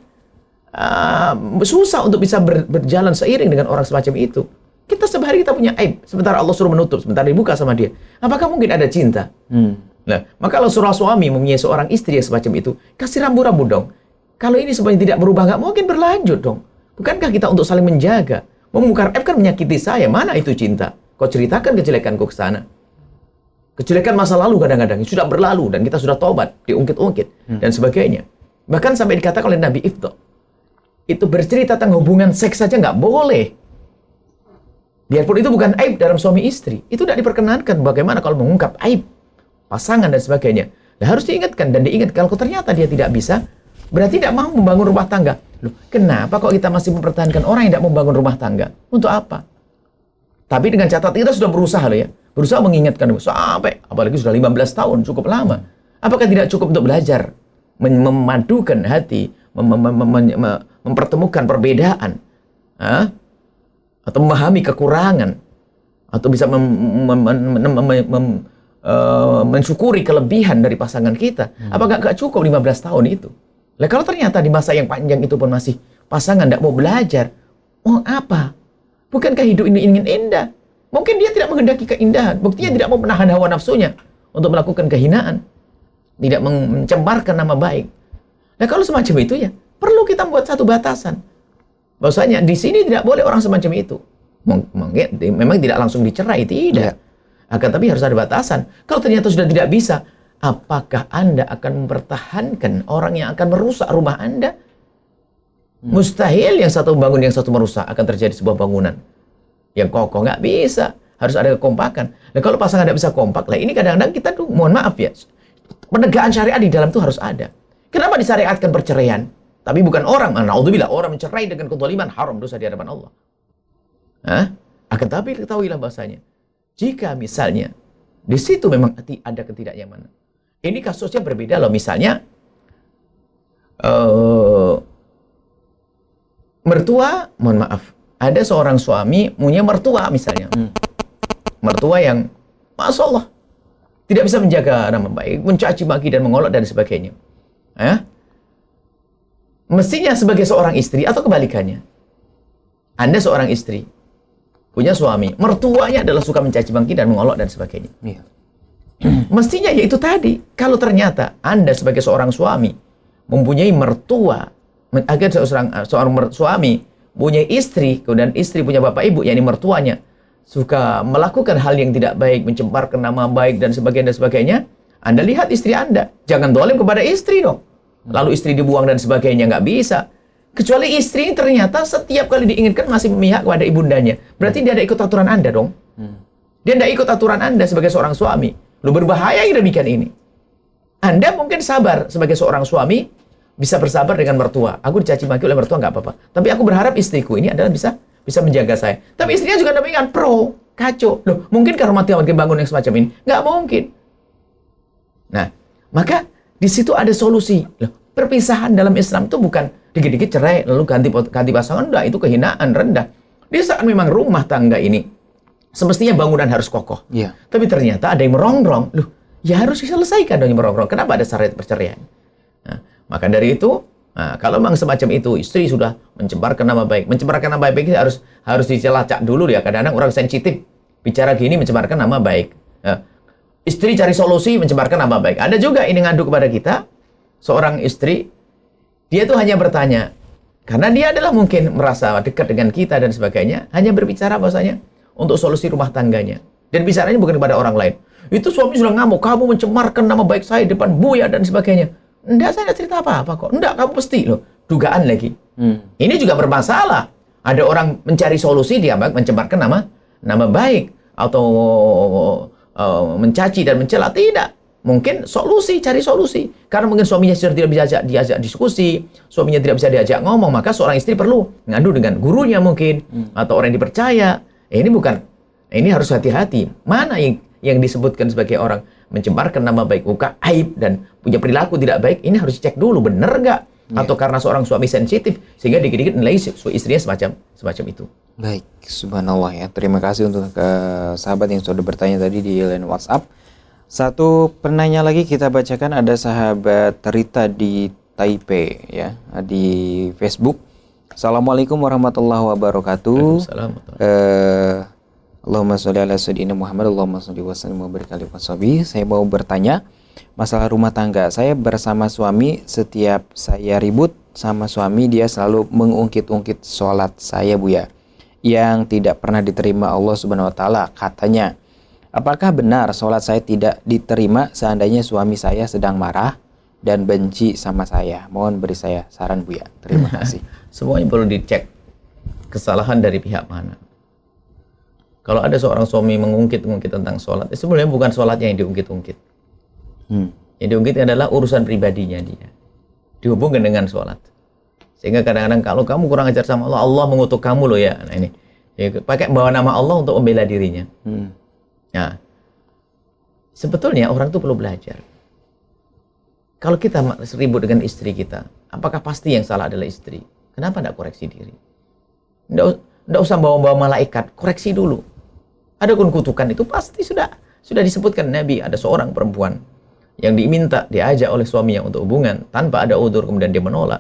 susah untuk bisa berjalan seiring dengan orang semacam itu. Kita setiap hari kita punya aib, sementara Allah suruh menutup, sementara dibuka sama dia. Apakah mungkin ada cinta? Nah, maka kalau seorang suami mempunyai seorang istri yang semacam itu, kasih rambu-rambu dong. Kalau ini sebenarnya tidak berubah, nggak mungkin berlanjut dong. Bukankah kita untuk saling menjaga? Membongkar aib kan menyakiti saya, mana itu cinta? Kau ceritakan kejelekanku ke sana. Kejelekan masa lalu kadang-kadang sudah berlalu dan kita sudah tobat, diungkit-ungkit dan sebagainya. Bahkan sampai dikatakan oleh Nabi itu bercerita tentang hubungan seks saja nggak boleh. Biarpun itu bukan aib dalam suami istri, itu tidak diperkenankan. Bagaimana kalau mengungkap aib pasangan dan sebagainya? Nah, harus diingatkan dan diingatkan. Kalau ternyata dia tidak bisa, berarti tidak mau membangun rumah tangga. Loh, kenapa kok kita masih mempertahankan orang yang tidak membangun rumah tangga? Untuk apa? Tapi dengan catatan kita sudah berusaha loh ya. Berusaha mengingatkan sampai, apalagi sudah 15 tahun, cukup lama. Apakah tidak cukup untuk belajar? Memadukan hati, mempertemukan perbedaan. Atau memahami kekurangan. Atau bisa mensyukuri kelebihan dari pasangan kita. Apakah nggak cukup 15 tahun itu? Nah, kalau ternyata di masa yang panjang itu pun masih pasangan tidak mau belajar, apa? Bukankah hidup ini ingin indah? Mungkin dia tidak menghendaki keindahan. Buktinya tidak mau menahan hawa nafsunya untuk melakukan kehinaan. Tidak mencemarkan nama baik. Nah, kalau semacam itu ya, perlu kita buat satu batasan. Bahwasanya di sini tidak boleh orang semacam itu. Memang tidak langsung dicerai, tidak. Akan tapi harus ada batasan. Kalau ternyata sudah tidak bisa, apakah Anda akan mempertahankan orang yang akan merusak rumah Anda? Mustahil yang satu membangun, yang satu merusak. Akan terjadi sebuah bangunan yang kokoh. Nggak bisa. Harus ada kekompakan. Nah, kalau pasangan nggak bisa kompak, lah ini kadang-kadang kita tuh, mohon maaf ya, penegakan syariat di dalam itu harus ada. Kenapa disyariatkan perceraian? Tapi bukan orang. Naudzubillah, orang mencerai dengan kezaliman haram, dosa di hadapan Allah. Akan tapi ketahuilah bahasanya, jika misalnya di situ memang ada ketidaknyamanan. Ini kasusnya berbeda loh. Misalnya mertua, mohon maaf, ada seorang suami punya mertua misalnya. Mertua yang Masya Allah tidak bisa menjaga nama baik, mencaci maki dan mengolok dan sebagainya. Mestinya sebagai seorang istri atau kebalikannya, Anda seorang istri punya suami, mertuanya adalah suka mencaci maki dan mengolok dan sebagainya. Mestinya yaitu tadi, kalau ternyata Anda sebagai seorang suami mempunyai mertua, agar seorang suami punya istri, kemudian istri punya bapak ibu, yakni mertuanya suka melakukan hal yang tidak baik, mencemarkan nama baik dan sebagainya, Anda lihat istri Anda, jangan dolim kepada istri dong. Lalu istri dibuang dan sebagainya, nggak bisa. Kecuali istri ternyata setiap kali diinginkan masih memihak kepada ibundanya. Berarti dia tidak ikut aturan Anda dong. Dia tidak ikut aturan Anda sebagai seorang suami. Lu berbahaya yang demikian ini. Anda mungkin sabar sebagai seorang suami, bisa bersabar dengan mertua. Aku dicaci maki oleh mertua nggak apa-apa. Tapi aku berharap istriku ini adalah bisa menjaga saya. Tapi istrinya juga demikian, kacau. Loh, mungkin karena mati bangun yang semacam ini? Nggak mungkin. Nah, maka di situ ada solusi. Loh, perpisahan dalam Islam itu bukan dikit-dikit cerai lalu ganti pasangan, udah itu kehinaan, rendah. Di saat memang rumah tangga ini semestinya bangunan harus kokoh. Tapi ternyata ada yang merongrong. Loh, ya harus diselesaikan dong yang merongrong. Kenapa ada syariat perceraian? Nah, maka dari itu Nah, kalau memang semacam itu, istri sudah mencemarkan nama baik. Mencemarkan nama baik itu harus dicelacak dulu ya. Kadang-kadang orang sensitif bicara gini mencemarkan nama baik. Nah, istri cari solusi mencemarkan nama baik. Ada juga ini ngadu kepada kita, seorang istri, dia tuh hanya bertanya, karena dia adalah mungkin merasa dekat dengan kita dan sebagainya, hanya berbicara bahasanya untuk solusi rumah tangganya. Dan bicaranya bukan kepada orang lain. Itu suami sudah ngamuk, kamu mencemarkan nama baik saya depan Buya dan sebagainya. Enggak, saya enggak cerita apa-apa kok. Enggak, kamu pasti loh. Dugaan lagi. Ini juga bermasalah. Ada orang mencari solusi, dia mencemarkan nama baik. Atau mencaci dan mencela. Tidak. Mungkin cari solusi. Karena mungkin suaminya sudah tidak bisa diajak diskusi. Suaminya tidak bisa diajak ngomong. Maka seorang istri perlu ngadu dengan gurunya mungkin. Atau orang yang dipercaya. Ini harus hati-hati. Mana yang disebutkan sebagai orang mencemarkan nama baik, buka aib dan punya perilaku tidak baik, ini harus dicek dulu benar nggak? Atau karena seorang suami sensitif sehingga dikit-dikit nilai istrinya semacam itu. Baik, subhanallah ya. Terima kasih untuk sahabat yang sudah bertanya tadi di line WhatsApp. Satu penanya lagi kita bacakan, ada sahabat Rita di Taipei ya, di Facebook. Assalamualaikum warahmatullahi wabarakatuh. Allahumma sholli ala sayyidina Muhammad, Allahumma sholli wa sallim wa barik alaihi wasallam. Saya mau bertanya masalah rumah tangga. Saya bersama suami, setiap saya ribut sama suami, dia selalu mengungkit-ungkit sholat saya, Buya, yang tidak pernah diterima Allah Subhanahu wa taala. Katanya, apakah benar sholat saya tidak diterima seandainya suami saya sedang marah dan benci sama saya? Mohon beri saya saran, Buya. Terima kasih. Semuanya perlu dicek kesalahan dari pihak mana. Kalau ada seorang suami mengungkit-ungkit tentang sholat, sebenarnya bukan sholatnya yang diungkit-ungkit. Yang diungkit adalah urusan pribadinya dia. Dihubungkan dengan sholat. Sehingga kadang-kadang kalau kamu kurang ajar sama Allah, Allah mengutuk kamu loh ya. Nah ini, ya, pakai bawa nama Allah untuk membela dirinya. Nah, sebetulnya orang itu perlu belajar. Kalau kita ribut dengan istri kita, apakah pasti yang salah adalah istri? Kenapa tidak koreksi diri? Tidak usah bawa-bawa malaikat, koreksi dulu. Adapun kutukan itu pasti sudah disebutkan Nabi, ada seorang perempuan yang diajak oleh suaminya untuk hubungan tanpa ada udzur, kemudian dia menolak.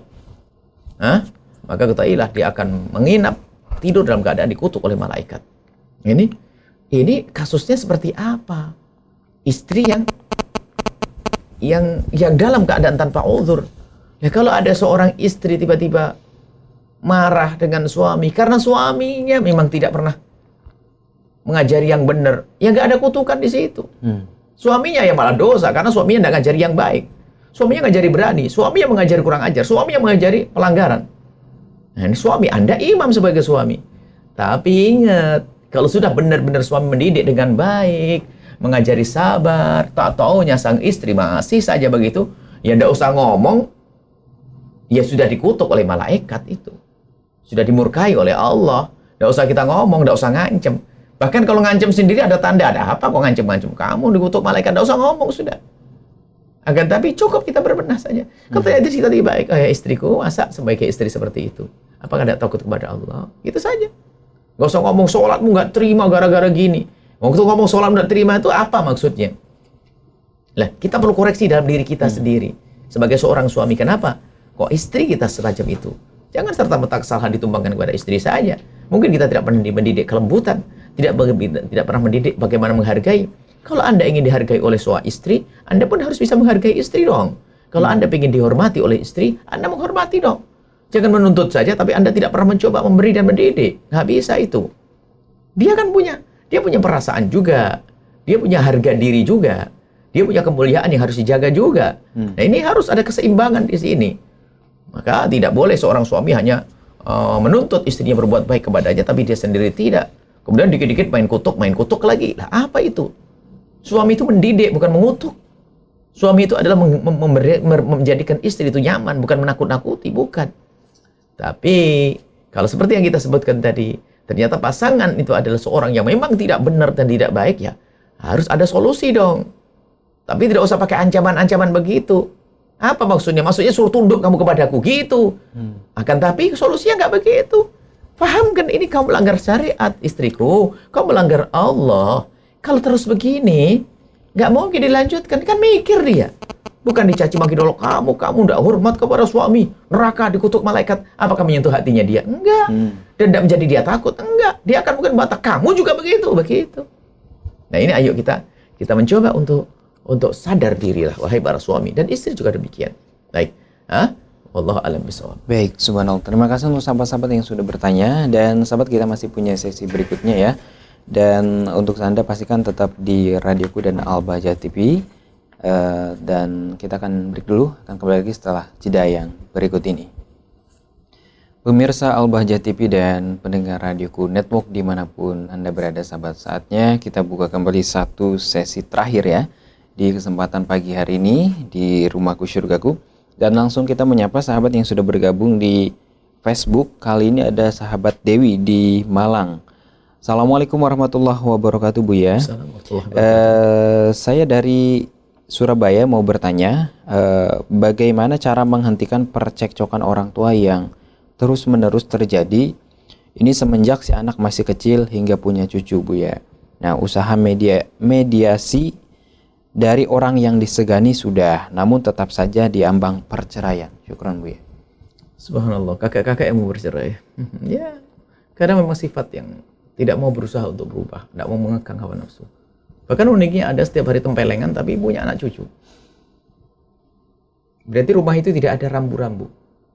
Maka ketahuilah dia akan menginap tidur dalam keadaan dikutuk oleh malaikat. Ini kasusnya seperti apa? Istri yang dalam keadaan tanpa udzur. Ya kalau ada seorang istri tiba-tiba marah dengan suami karena suaminya memang tidak pernah mengajari yang benar, ya nggak ada kutukan di situ. Suaminya yang malah dosa karena suaminya nggak ngajari yang baik. Suaminya ngajari berani, suaminya mengajari kurang ajar, suaminya mengajari pelanggaran. Nah, ini suami Anda imam sebagai suami. Tapi ingat, kalau sudah benar-benar suami mendidik dengan baik, mengajari sabar, tak taunya sang istri masih saja begitu, ya nggak usah ngomong, ya sudah dikutuk oleh malaikat itu. Sudah dimurkai oleh Allah. Nggak usah kita ngomong, nggak usah ngancem. Bahkan kalau ngancem sendiri ada tanda, ada apa kok ngancem-ngancem? Kamu dikutuk malaikat, nggak usah ngomong sudah. Akan tapi cukup kita berbenah saja. Kalau ternyata kita tadi baik, oh ya istriku, masa sebaiknya istri seperti itu? Apakah tidak takut kepada Allah? Gitu saja. Nggak usah ngomong sholatmu nggak terima gara-gara gini. Waktu ngomong sholat nggak terima itu apa maksudnya? Lah, kita perlu koreksi dalam diri kita sendiri. Sebagai seorang suami, kenapa? Kok istri kita semacam itu? Jangan serta-merta kesalahan ditumpangkan kepada istri saja. Mungkin kita tidak pernah mendidik kelembutan, tidak pernah mendidik bagaimana menghargai. Kalau Anda ingin dihargai oleh seorang istri, Anda pun harus bisa menghargai istri dong. Kalau Anda ingin dihormati oleh istri, Anda menghormati dong. Jangan menuntut saja, tapi Anda tidak pernah mencoba memberi dan mendidik. Nggak bisa itu. Dia punya perasaan juga. Dia punya harga diri juga. Dia punya kemuliaan yang harus dijaga juga. Nah ini harus ada keseimbangan di sini. Maka tidak boleh seorang suami hanya menuntut istrinya berbuat baik kepadanya, tapi dia sendiri tidak. Kemudian dikit-dikit main kutuk lagi. Lah apa itu? Suami itu mendidik, bukan mengutuk. Suami itu adalah menjadikan istri itu nyaman, bukan menakut-nakuti, bukan. Tapi kalau seperti yang kita sebutkan tadi, ternyata pasangan itu adalah seorang yang memang tidak benar dan tidak baik, ya harus ada solusi dong. Tapi tidak usah pakai ancaman-ancaman begitu. Apa maksudnya? Maksudnya suruh tunduk kamu kepadaku gitu. Akan tapi solusinya nggak begitu. Fahamkan ini kamu melanggar syariat istriku, kamu melanggar Allah. Kalau terus begini, nggak mungkin dilanjutkan. Kan mikir dia. Bukan dicaci maki dulu, kamu tidak hormat kepada suami, neraka dikutuk malaikat. Apakah menyentuh hatinya dia? Enggak. Dan tidak menjadi dia takut? Enggak. Dia akan mungkin membantah, kamu juga begitu. Nah ini ayo kita mencoba untuk sadar dirilah, wahai para suami. Dan istri juga demikian. Baik. Wallahu a'lam bishawab. Baik, subhanallah. Terima kasih untuk sahabat-sahabat yang sudah bertanya. Dan sahabat, kita masih punya sesi berikutnya ya. Dan untuk Anda pastikan tetap di Radioku dan Al-Bahjah TV. Dan kita akan break dulu, akan kembali lagi setelah jeda yang berikut ini. Pemirsa Al-Bahjah TV dan pendengar Radioku Network dimanapun Anda berada, sahabat, saatnya kita buka kembali satu sesi terakhir ya di kesempatan pagi hari ini di Rumahku Syurgaku. Dan langsung kita menyapa sahabat yang sudah bergabung di Facebook. Kali ini ada sahabat Dewi di Malang. Assalamualaikum warahmatullahi wabarakatuh, Bu ya. Saya dari Surabaya mau bertanya, bagaimana cara menghentikan percekcokan orang tua yang terus-menerus terjadi ini semenjak si anak masih kecil hingga punya cucu, Bu ya. Nah, usaha mediasi dari orang yang disegani sudah, namun tetap saja diambang perceraian. Syukran, Bu ya. Subhanallah, kakak-kakak yang mau bercerai. Ya, karena memang sifat yang tidak mau berusaha untuk berubah, tidak mau mengekang hawa nafsu. Bahkan uniknya ada setiap hari tempelengan tapi punya anak cucu. Berarti rumah itu tidak ada rambu-rambu.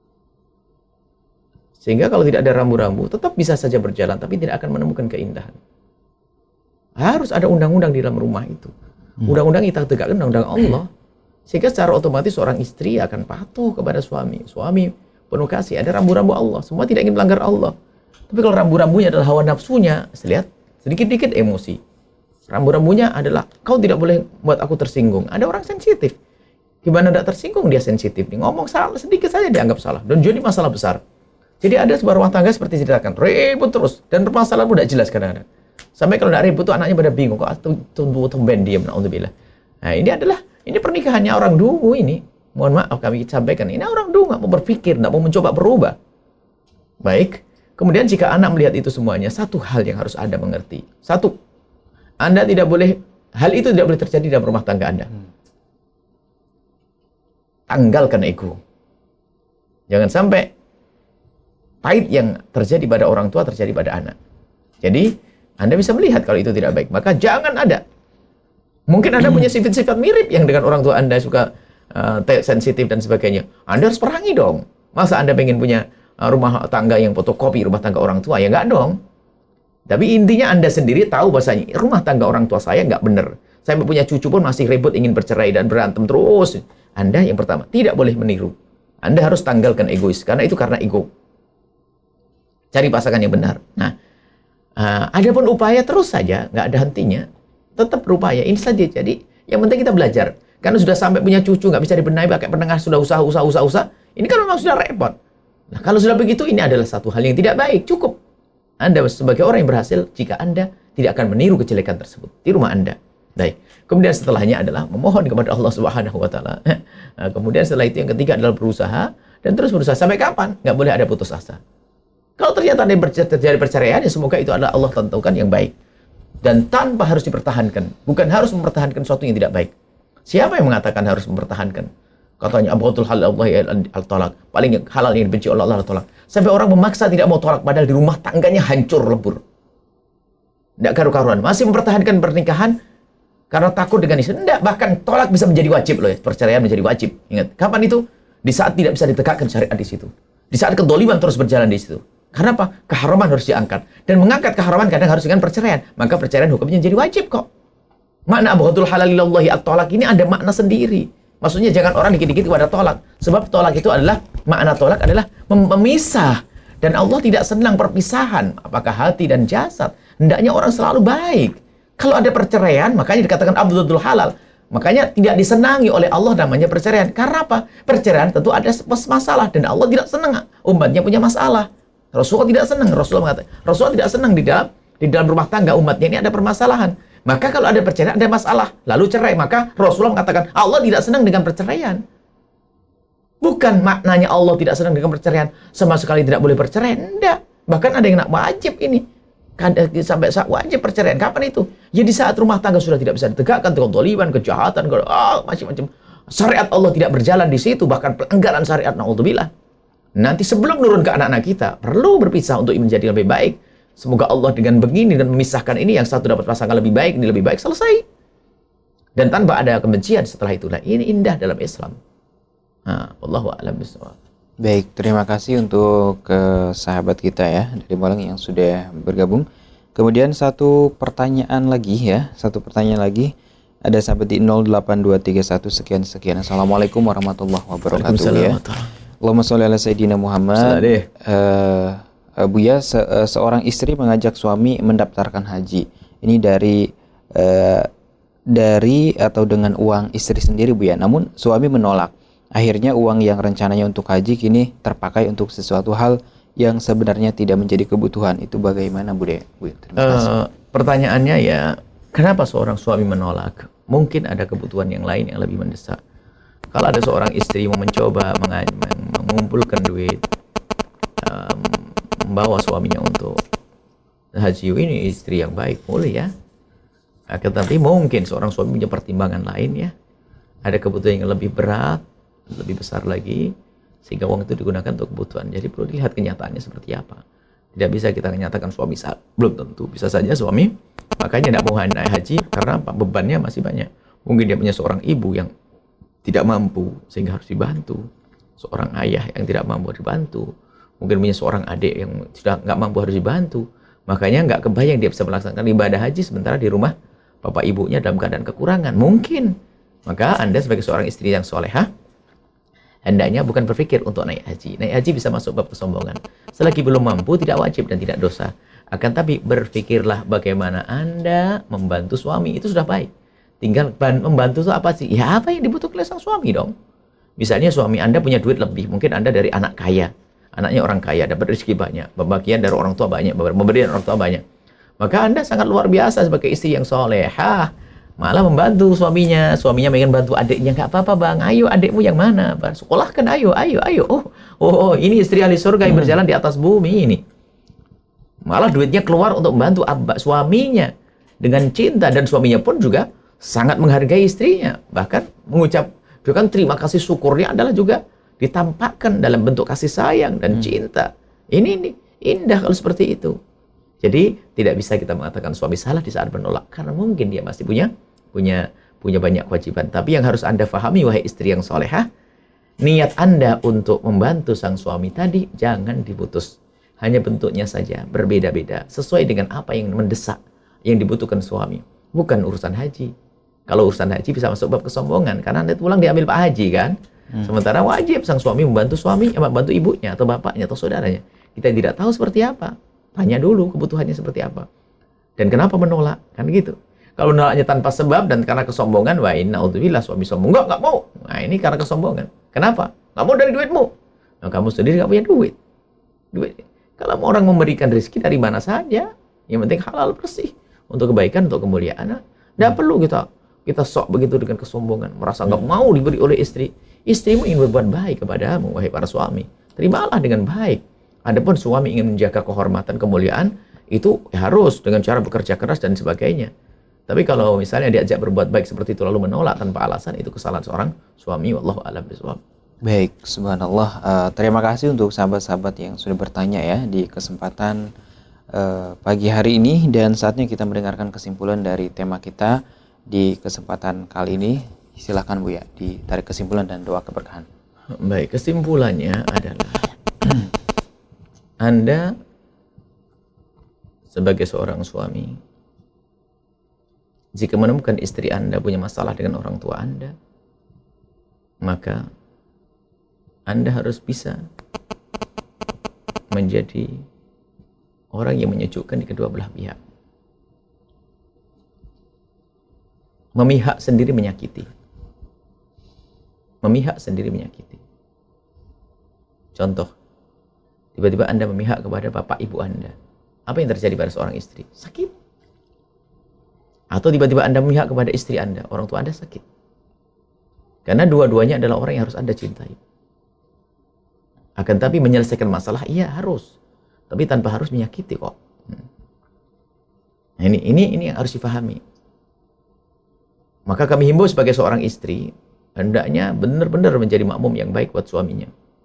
Sehingga kalau tidak ada rambu-rambu, tetap bisa saja berjalan tapi tidak akan menemukan keindahan. Harus ada undang-undang di dalam rumah itu. Undang-undang kita tegakkan undang-undang Allah. Sehingga secara otomatis seorang istri akan patuh kepada suami. Suami penuh kasih, ada rambu-rambu Allah. Semua tidak ingin melanggar Allah. Tapi kalau rambu-rambunya adalah hawa nafsunya, lihat sedikit-dikit emosi. Rambu-rambunya adalah kau tidak boleh buat aku tersinggung. Ada orang sensitif. Gimana tidak tersinggung dia sensitif. Dia ngomong salah sedikit saja dianggap salah. Dan jadi masalah besar. Jadi ada sebuah rumah tangga seperti diceritakan. Ribut terus. Dan permasalahan pun tidak jelas kadang-kadang. Sampai kalau tidak ribut tuh anaknya pada bingung. Kok tumben diam. Na'udzubillah. Nah ini pernikahannya orang dungu ini. Mohon maaf kami sampaikan. Ini orang dungu. Nggak mau berpikir. Nggak mau mencoba berubah. Baik. Kemudian jika anak melihat itu semuanya. Satu hal yang harus Anda mengerti. Satu. Anda tidak boleh, hal itu tidak boleh terjadi dalam rumah tangga Anda. Tanggalkan ego. Jangan sampai pahit yang terjadi pada orang tua terjadi pada anak. Jadi, Anda bisa melihat kalau itu tidak baik. Maka jangan ada. Mungkin Anda punya sifat-sifat mirip yang dengan orang tua Anda suka sensitif dan sebagainya. Anda harus perangi dong. Masa Anda pengen punya rumah tangga yang fotokopi rumah tangga orang tua? Ya nggak dong. Tapi intinya Anda sendiri tahu bahasanya rumah tangga orang tua saya nggak benar. Saya punya cucu pun masih ribut ingin bercerai dan berantem terus. Anda yang pertama tidak boleh meniru. Anda harus tanggalkan egois karena itu karena ego. Cari pasangan yang benar. Nah, ada pun upaya terus saja nggak ada hentinya. Tetap berupaya ini saja. Jadi yang penting kita belajar. Karena sudah sampai punya cucu nggak bisa dibenahi pakai penengah sudah usaha. Ini kan memang sudah repot. Nah kalau sudah begitu ini adalah satu hal yang tidak baik. Cukup. Anda sebagai orang yang berhasil jika Anda tidak akan meniru kejelekan tersebut di rumah Anda. Baik. Kemudian setelahnya adalah memohon kepada Allah Subhanahu wa taala. Kemudian setelah itu yang ketiga adalah berusaha dan terus berusaha sampai kapan? Nggak boleh ada putus asa. Kalau ternyata ada terjadi perceraian, ya semoga itu adalah Allah tentukan yang baik. Dan tanpa harus dipertahankan. Bukan harus mempertahankan sesuatu yang tidak baik. Siapa yang mengatakan harus mempertahankan? Katanya abghadul halal Allah al-talaq. Paling halal yang dibenci oleh Allah al-talaq. Sampai orang memaksa tidak mau tolak padahal di rumah tangganya hancur lebur. Tidak karu-karuan. Masih mempertahankan pernikahan karena takut dengan istri. Tidak, bahkan tolak bisa menjadi wajib loh ya. Perceraian menjadi wajib. Ingat, kapan itu? Di saat tidak bisa ditegakkan syariat di situ. Di saat kedoliman terus berjalan di situ. Karena apa? Keharaman harus diangkat. Dan mengangkat keharaman kadang harus dengan perceraian. Maka perceraian hukumnya jadi wajib kok. Makna abghadul halalillahi at-talaq ini ada makna sendiri. Maksudnya jangan orang dikit-dikit kepada tolak. Sebab tolak itu adalah, makna tolak adalah memisah. Dan Allah tidak senang perpisahan. Apakah hati dan jasad. Hendaknya orang selalu baik. Kalau ada perceraian, makanya dikatakan abghadul halal. Makanya tidak disenangi oleh Allah namanya perceraian. Karena apa? Perceraian tentu ada masalah. Dan Allah tidak senang umatnya punya masalah. Rasulullah tidak senang. Rasulullah tidak senang di dalam rumah tangga umatnya ini ada permasalahan. Maka kalau ada perceraian, ada masalah. Lalu cerai. Maka Rasulullah mengatakan, Allah tidak senang dengan perceraian. Bukan maknanya Allah tidak senang dengan perceraian. Sama sekali tidak boleh bercerai. Tidak. Bahkan ada yang nak wajib ini. Sampai wajib perceraian. Kapan itu? Ya di saat rumah tangga sudah tidak bisa ditegakkan. Kezaliman, kejahatan, macam-macam. syariat Allah tidak berjalan di situ, bahkan pelanggaran syariat, naudzubillah. Nanti sebelum turun ke anak-anak kita, perlu berpisah untuk menjadi lebih baik. Semoga Allah dengan begini dan memisahkan ini, yang satu dapat pasangan lebih baik, ini lebih baik, selesai. Dan tanpa ada kebencian setelah itulah. Ini indah dalam Islam. Wallahu a'lam bishawab. Baik, terima kasih untuk sahabat kita ya dari Malang yang sudah bergabung. Kemudian satu pertanyaan lagi. Ada sahabat di 08231 sekian. Assalamualaikum warahmatullahi wabarakatuh ya. Allahumma sholli ala sayyidina Muhammad. Buya, seorang istri mengajak suami mendaftarkan haji. Ini dari atau dengan uang istri sendiri, Buya. Namun suami menolak. Akhirnya uang yang rencananya untuk haji kini terpakai untuk sesuatu hal yang sebenarnya tidak menjadi kebutuhan. Itu bagaimana, Buya? Terima kasih. Pertanyaannya ya, kenapa seorang suami menolak? Mungkin ada kebutuhan yang lain yang lebih mendesak. Kalau ada seorang istri mau mencoba mengumpulkan duit, membawa suaminya untuk haji, ini istri yang baik, boleh ya. Tetapi mungkin seorang suami punya pertimbangan lain ya. Ada kebutuhan yang lebih berat, lebih besar lagi, sehingga uang itu digunakan untuk kebutuhan. Jadi perlu dilihat kenyataannya seperti apa. Tidak bisa kita menyatakan suami belum tentu. Bisa saja suami makanya tidak mau naik haji karena bebannya masih banyak. Mungkin dia punya seorang ibu yang tidak mampu sehingga harus dibantu. Seorang ayah yang tidak mampu harus dibantu. Mungkin punya seorang adik yang sudah nggak mampu harus dibantu. Makanya nggak kebayang dia bisa melaksanakan ibadah haji sementara di rumah bapak ibunya dalam keadaan kekurangan. Mungkin. Maka Anda sebagai seorang istri yang solehah, hendaknya bukan berpikir untuk naik haji. Naik haji bisa masuk bab kesombongan. Selagi belum mampu, tidak wajib dan tidak dosa. Akan tapi berpikirlah bagaimana Anda membantu suami. Itu sudah baik. Tinggal membantu itu apa sih? Ya apa yang dibutuhkan oleh sang suami dong. Misalnya suami Anda punya duit lebih. Mungkin Anda dari anak kaya. Anaknya orang kaya, dapat rezeki banyak. Pembagian dari orang tua banyak. Pemberian orang tua banyak. Maka Anda sangat luar biasa sebagai istri yang solehah. Malah membantu suaminya. Suaminya ingin bantu adiknya. Nggak apa-apa bang, ayo adikmu yang mana? Sekolahkan, ayo. Oh, ini istri ahli surga yang berjalan di atas bumi ini. Malah duitnya keluar untuk membantu suaminya. Dengan cinta. Dan suaminya pun juga sangat menghargai istrinya. Bahkan mengucapkan terima kasih, syukurnya adalah juga ditampakkan dalam bentuk kasih sayang dan cinta. Ini indah kalau seperti itu. Jadi tidak bisa kita mengatakan suami salah di saat menolak. Karena mungkin dia masih punya banyak kewajiban. Tapi yang harus Anda fahami, wahai istri yang solehah, niat Anda untuk membantu sang suami tadi jangan diputus. Hanya bentuknya saja berbeda-beda. Sesuai dengan apa yang mendesak, yang dibutuhkan suami. Bukan urusan haji. Kalau urusan haji bisa masuk bab kesombongan. Karena Anda pulang diambil Pak Haji kan. Sementara wajib sang suami membantu membantu ibunya atau bapaknya atau saudaranya. Kita tidak tahu seperti apa. Tanya dulu kebutuhannya seperti apa. Dan kenapa menolak? Kan gitu. Kalau menolaknya tanpa sebab dan karena kesombongan, wah naudzubillah, suami sombong. Enggak mau. Nah ini karena kesombongan. Kenapa? Nggak mau dari duitmu. Nah, kamu sendiri nggak punya duit. Kalau orang memberikan rezeki dari mana saja, yang penting halal bersih. Untuk kebaikan, untuk kemuliaan. Tidak perlu kita sok begitu dengan kesombongan. Merasa nggak mau diberi oleh istri. Istrimu ingin berbuat baik kepadamu, wahai para suami. Terimalah dengan baik. Adapun suami ingin menjaga kehormatan, kemuliaan, itu harus dengan cara bekerja keras dan sebagainya. Tapi kalau misalnya diajak berbuat baik seperti itu lalu menolak tanpa alasan, itu kesalahan seorang suami. Wallahu a'lam bishawab. Baik, subhanallah. Terima kasih untuk sahabat-sahabat yang sudah bertanya ya di kesempatan pagi hari ini. Dan saatnya kita mendengarkan kesimpulan dari tema kita di kesempatan kali ini. Silakan Bu ya, ditarik kesimpulan dan doa keberkahan. Baik, kesimpulannya adalah Anda sebagai seorang suami, jika menemukan istri Anda punya masalah dengan orang tua Anda, maka Anda harus bisa menjadi orang yang menyejukkan di kedua belah pihak. Memihak sendiri menyakiti. Memihak sendiri menyakiti. Contoh, tiba-tiba Anda memihak kepada bapak ibu Anda. Apa yang terjadi pada seorang istri? Sakit. Atau tiba-tiba Anda memihak kepada istri Anda, orang tua Anda sakit. Karena dua-duanya adalah orang yang harus Anda cintai. Akan tapi menyelesaikan masalah, iya harus. Tapi tanpa harus menyakiti kok. Nah, ini yang harus difahami. Maka kami himbau sebagai seorang istri, hendaknya benar-benar menjadi makmum yang baik buat suaminya.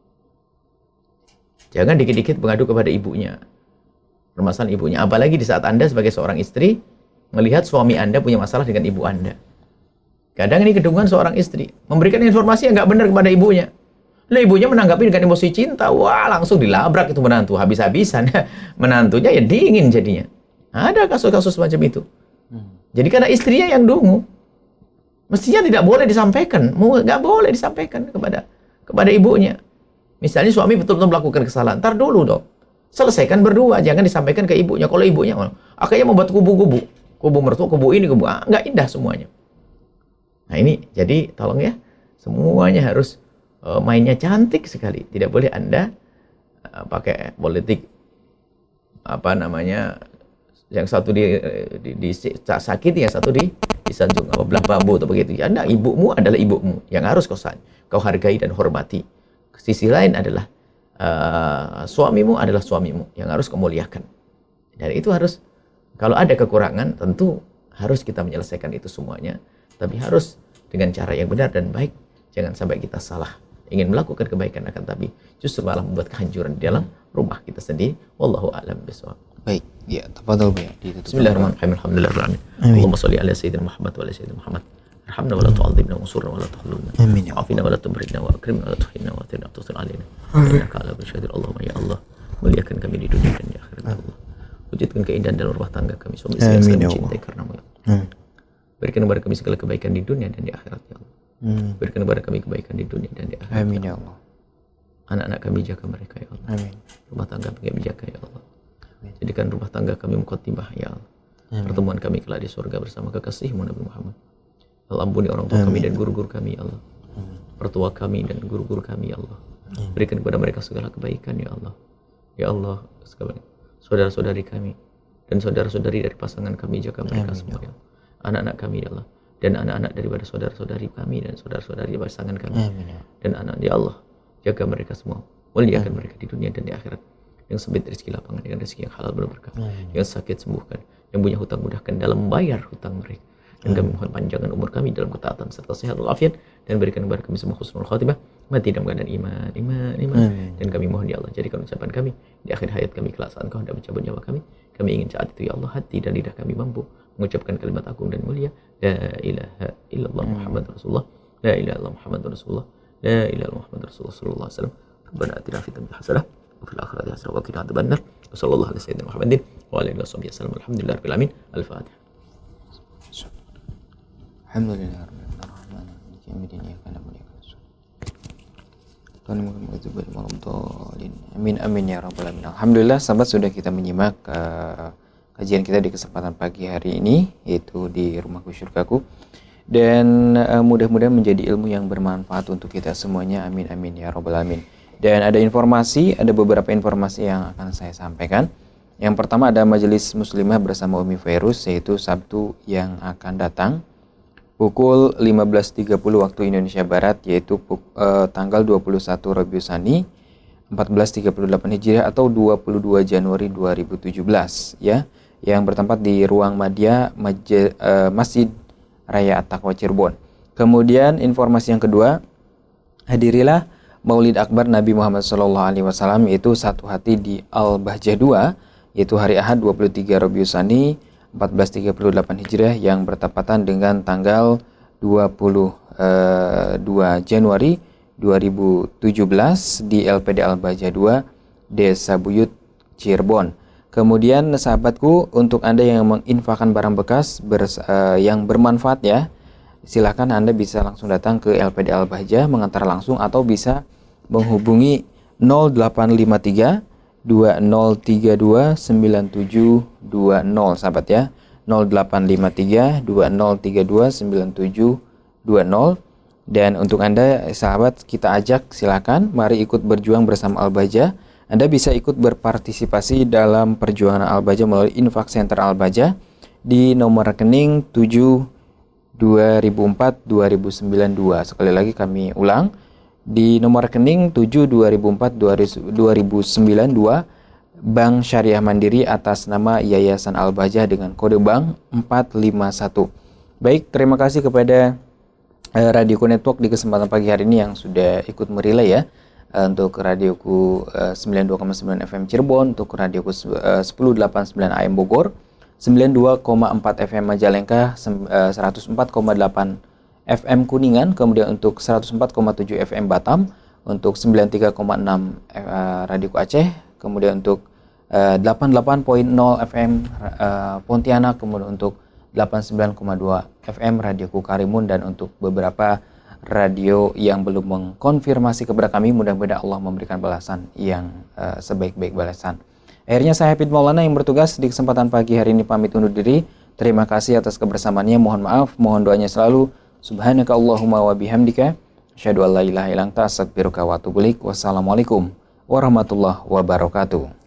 Jangan dikit-dikit mengadu kepada ibunya, permasalahan ibunya. Apalagi di saat Anda sebagai seorang istri melihat suami Anda punya masalah dengan ibu Anda. Kadang ini kedungan seorang istri memberikan informasi yang nggak benar kepada ibunya. Lah ibunya menanggapi dengan emosi cinta, wah langsung dilabrak itu menantu, habis-habisan. Menantunya ya dingin jadinya. Ada kasus-kasus semacam itu. Jadi karena istrinya yang dungu, mestinya tidak boleh disampaikan, nggak boleh disampaikan kepada ibunya. Misalnya suami betul-betul melakukan kesalahan, ntar dulu dong, selesaikan berdua, jangan disampaikan ke ibunya. Kalau ibunya akhirnya membuat kubu-kubu, kubu mertua, kubu ini, kubu nggak indah semuanya. Nah ini jadi tolong ya, semuanya harus mainnya cantik sekali. Tidak boleh Anda pakai politik apa namanya, yang satu disakiti, yang satu disanjung apa belah bambu atau begitu. Ya, Anda ibumu adalah ibumu yang harus kau hargai dan hormati. Sisi lain adalah suamimu adalah suamimu yang harus kau muliakan. Dan itu harus, kalau ada kekurangan tentu harus kita menyelesaikan itu semuanya, tapi harus dengan cara yang benar dan baik. Jangan sampai kita salah ingin melakukan kebaikan akan tapi justru malah membuat kehancuran di dalam rumah kita sendiri. Wallahu a'lam bishawab. Baik, ya, tafadhol ya. Bismillahirrahmanirrahim. Alhamdulillahirabbil alamin. Allahumma shalli ala sayyidina Muhammad wa ala sayyidina Muhammad. Arhamna wa la tu'adzibna wa ansurna wa la tahzunna. Amin. Afina wa la tumridna wa akrimna wa la tuhinna wa atina tusir alaina. Innaka ala kulli syai'in. Allahumma ya Allah, muliakan kami di dunia dan di akhirat ya Allah. Wujudkan keindahan dalam rumah tangga kami, suami istri yang mencintai karenamu ya Allah. Berikan kepada kami segala kebaikan di dunia dan di akhirat ya Allah. Berikan kepada kami kebaikan di dunia dan di akhirat. Amin ya Allah. Anak-anak kami jaga mereka ya Allah. Amin. Rumah tangga kami jaga ya Allah. Jadikan rumah tangga kami muqaddimah ya Allah. Pertemuan kami kelak di surga bersama kekasihmu Nabi Muhammad. Allah ampuni orang tua kami dan guru-guru kami ya Allah. Pertua kami dan guru-guru kami ya Allah. Berikan kepada mereka segala kebaikan ya Allah. Ya Allah, saudara-saudari kami dan saudara-saudari dari pasangan kami jaga mereka semua ya Allah. Anak-anak kami ya Allah, dan anak-anak daripada saudara-saudari kami dan saudara-saudari pasangan kami. Dan anak ya Allah, jaga mereka semua, muliakan mereka di dunia dan di akhirat. Yang sempit rezeki lapangan dengan rezeki yang halal berberkah. Yang sakit sembuhkan, yang punya hutang mudahkan dalam membayar hutang mereka. Dan kami mohon panjangan umur kami dalam ketaatan serta sehat walafiat, dan berikan kepada kami semua husnul khatimah, mati dalam keadaan iman. Dan kami mohon ya Allah, jadikan ucapan kami di akhir hayat kami kelak saat Engkau hendak mencabut nyawa kami. Kami ingin saat itu ya Allah, hati dan lidah kami mampu mengucapkan kalimat agung dan mulia, la ilaha illallah Muhammad Rasulullah, la ilaha illallah Muhammad Rasulullah, la ilaha illallah Muhammad Rasulullah sallallahu alaihi wasallam. Rabbana atina fid dunya hasanah wa fil akhirati hasanah wa qina adzabannar. Wassallallahu ala sayyidina Muhammadin wa ala alihi wasallam. Alhamdulillahirabbil alamin. Al-Fatihah. Alhamdulillahirabbil alamin. Amin amin ya rabbal alamin. Alhamdulillah sahabat, sudah kita menyimak kajian kita di kesempatan pagi hari ini, yaitu di Rumahku Syurgaku, dan mudah-mudahan menjadi ilmu yang bermanfaat untuk kita semuanya. Amin amin ya rabbal alamin. Dan ada beberapa informasi yang akan saya sampaikan. Yang pertama, ada Majelis Muslimah bersama Umi Fairuz, yaitu Sabtu yang akan datang pukul 15.30 waktu Indonesia Barat, yaitu tanggal 21 Rabiul Tsani 1438 Hijriah atau 22 Januari 2017 ya, yang bertempat di Ruang Madya Masjid Raya At-Taqwa Cirebon. Kemudian informasi yang kedua, hadirilah Maulid Akbar Nabi Muhammad SAW, yaitu Satu Hati di Al-Bahjah 2, yaitu hari Ahad 23 Rabiul Tsani 1438 Hijriah yang bertepatan dengan tanggal 22 Januari 2017 di LPD Al-Bahjah 2, Desa Buyut, Cirebon. Kemudian sahabatku, untuk Anda yang menginfakkan barang bekas yang bermanfaat ya, silakan Anda bisa langsung datang ke LPD Al-Bahjah mengantar langsung, atau bisa menghubungi 0853 2032 9720 sahabat ya, 0853 2032 9720. Dan untuk Anda sahabat, kita ajak, silakan mari ikut berjuang bersama Al-Bahjah. Anda bisa ikut berpartisipasi dalam perjuangan Al-Bahjah melalui Infak Center Al-Bahjah di nomor rekening 7 2004 2092. Sekali lagi kami ulang, di nomor rekening 7 2004 2092 Bank Syariah Mandiri atas nama Yayasan Al-Bahjah dengan kode bank 451. Baik, terima kasih kepada Radioku Network di kesempatan pagi hari ini yang sudah ikut merelay ya. Untuk radioku 92,9 FM Cirebon, untuk radioku 1089 AM Bogor, 92,4 FM Majalengka, 104,8 FM Kuningan, kemudian untuk 104,7 FM Batam, untuk 93,6 radioku Aceh, kemudian untuk 88.0 FM Pontianak, kemudian untuk 89,2 FM radioku Karimun, dan untuk beberapa radio yang belum mengkonfirmasi kepada kami, mudah-mudahan Allah memberikan balasan yang sebaik-baik balasan. Akhirnya saya Hafidz Maulana yang bertugas di kesempatan pagi hari ini pamit undur diri. Terima kasih atas kebersamaannya. Mohon maaf, mohon doanya selalu. Subhanaka Allahumma wa bihamdika asyhadu an la ilaha illa anta astaghfiruka wa atubu ilaik. Wassalamualaikum warahmatullahi wabarakatuh.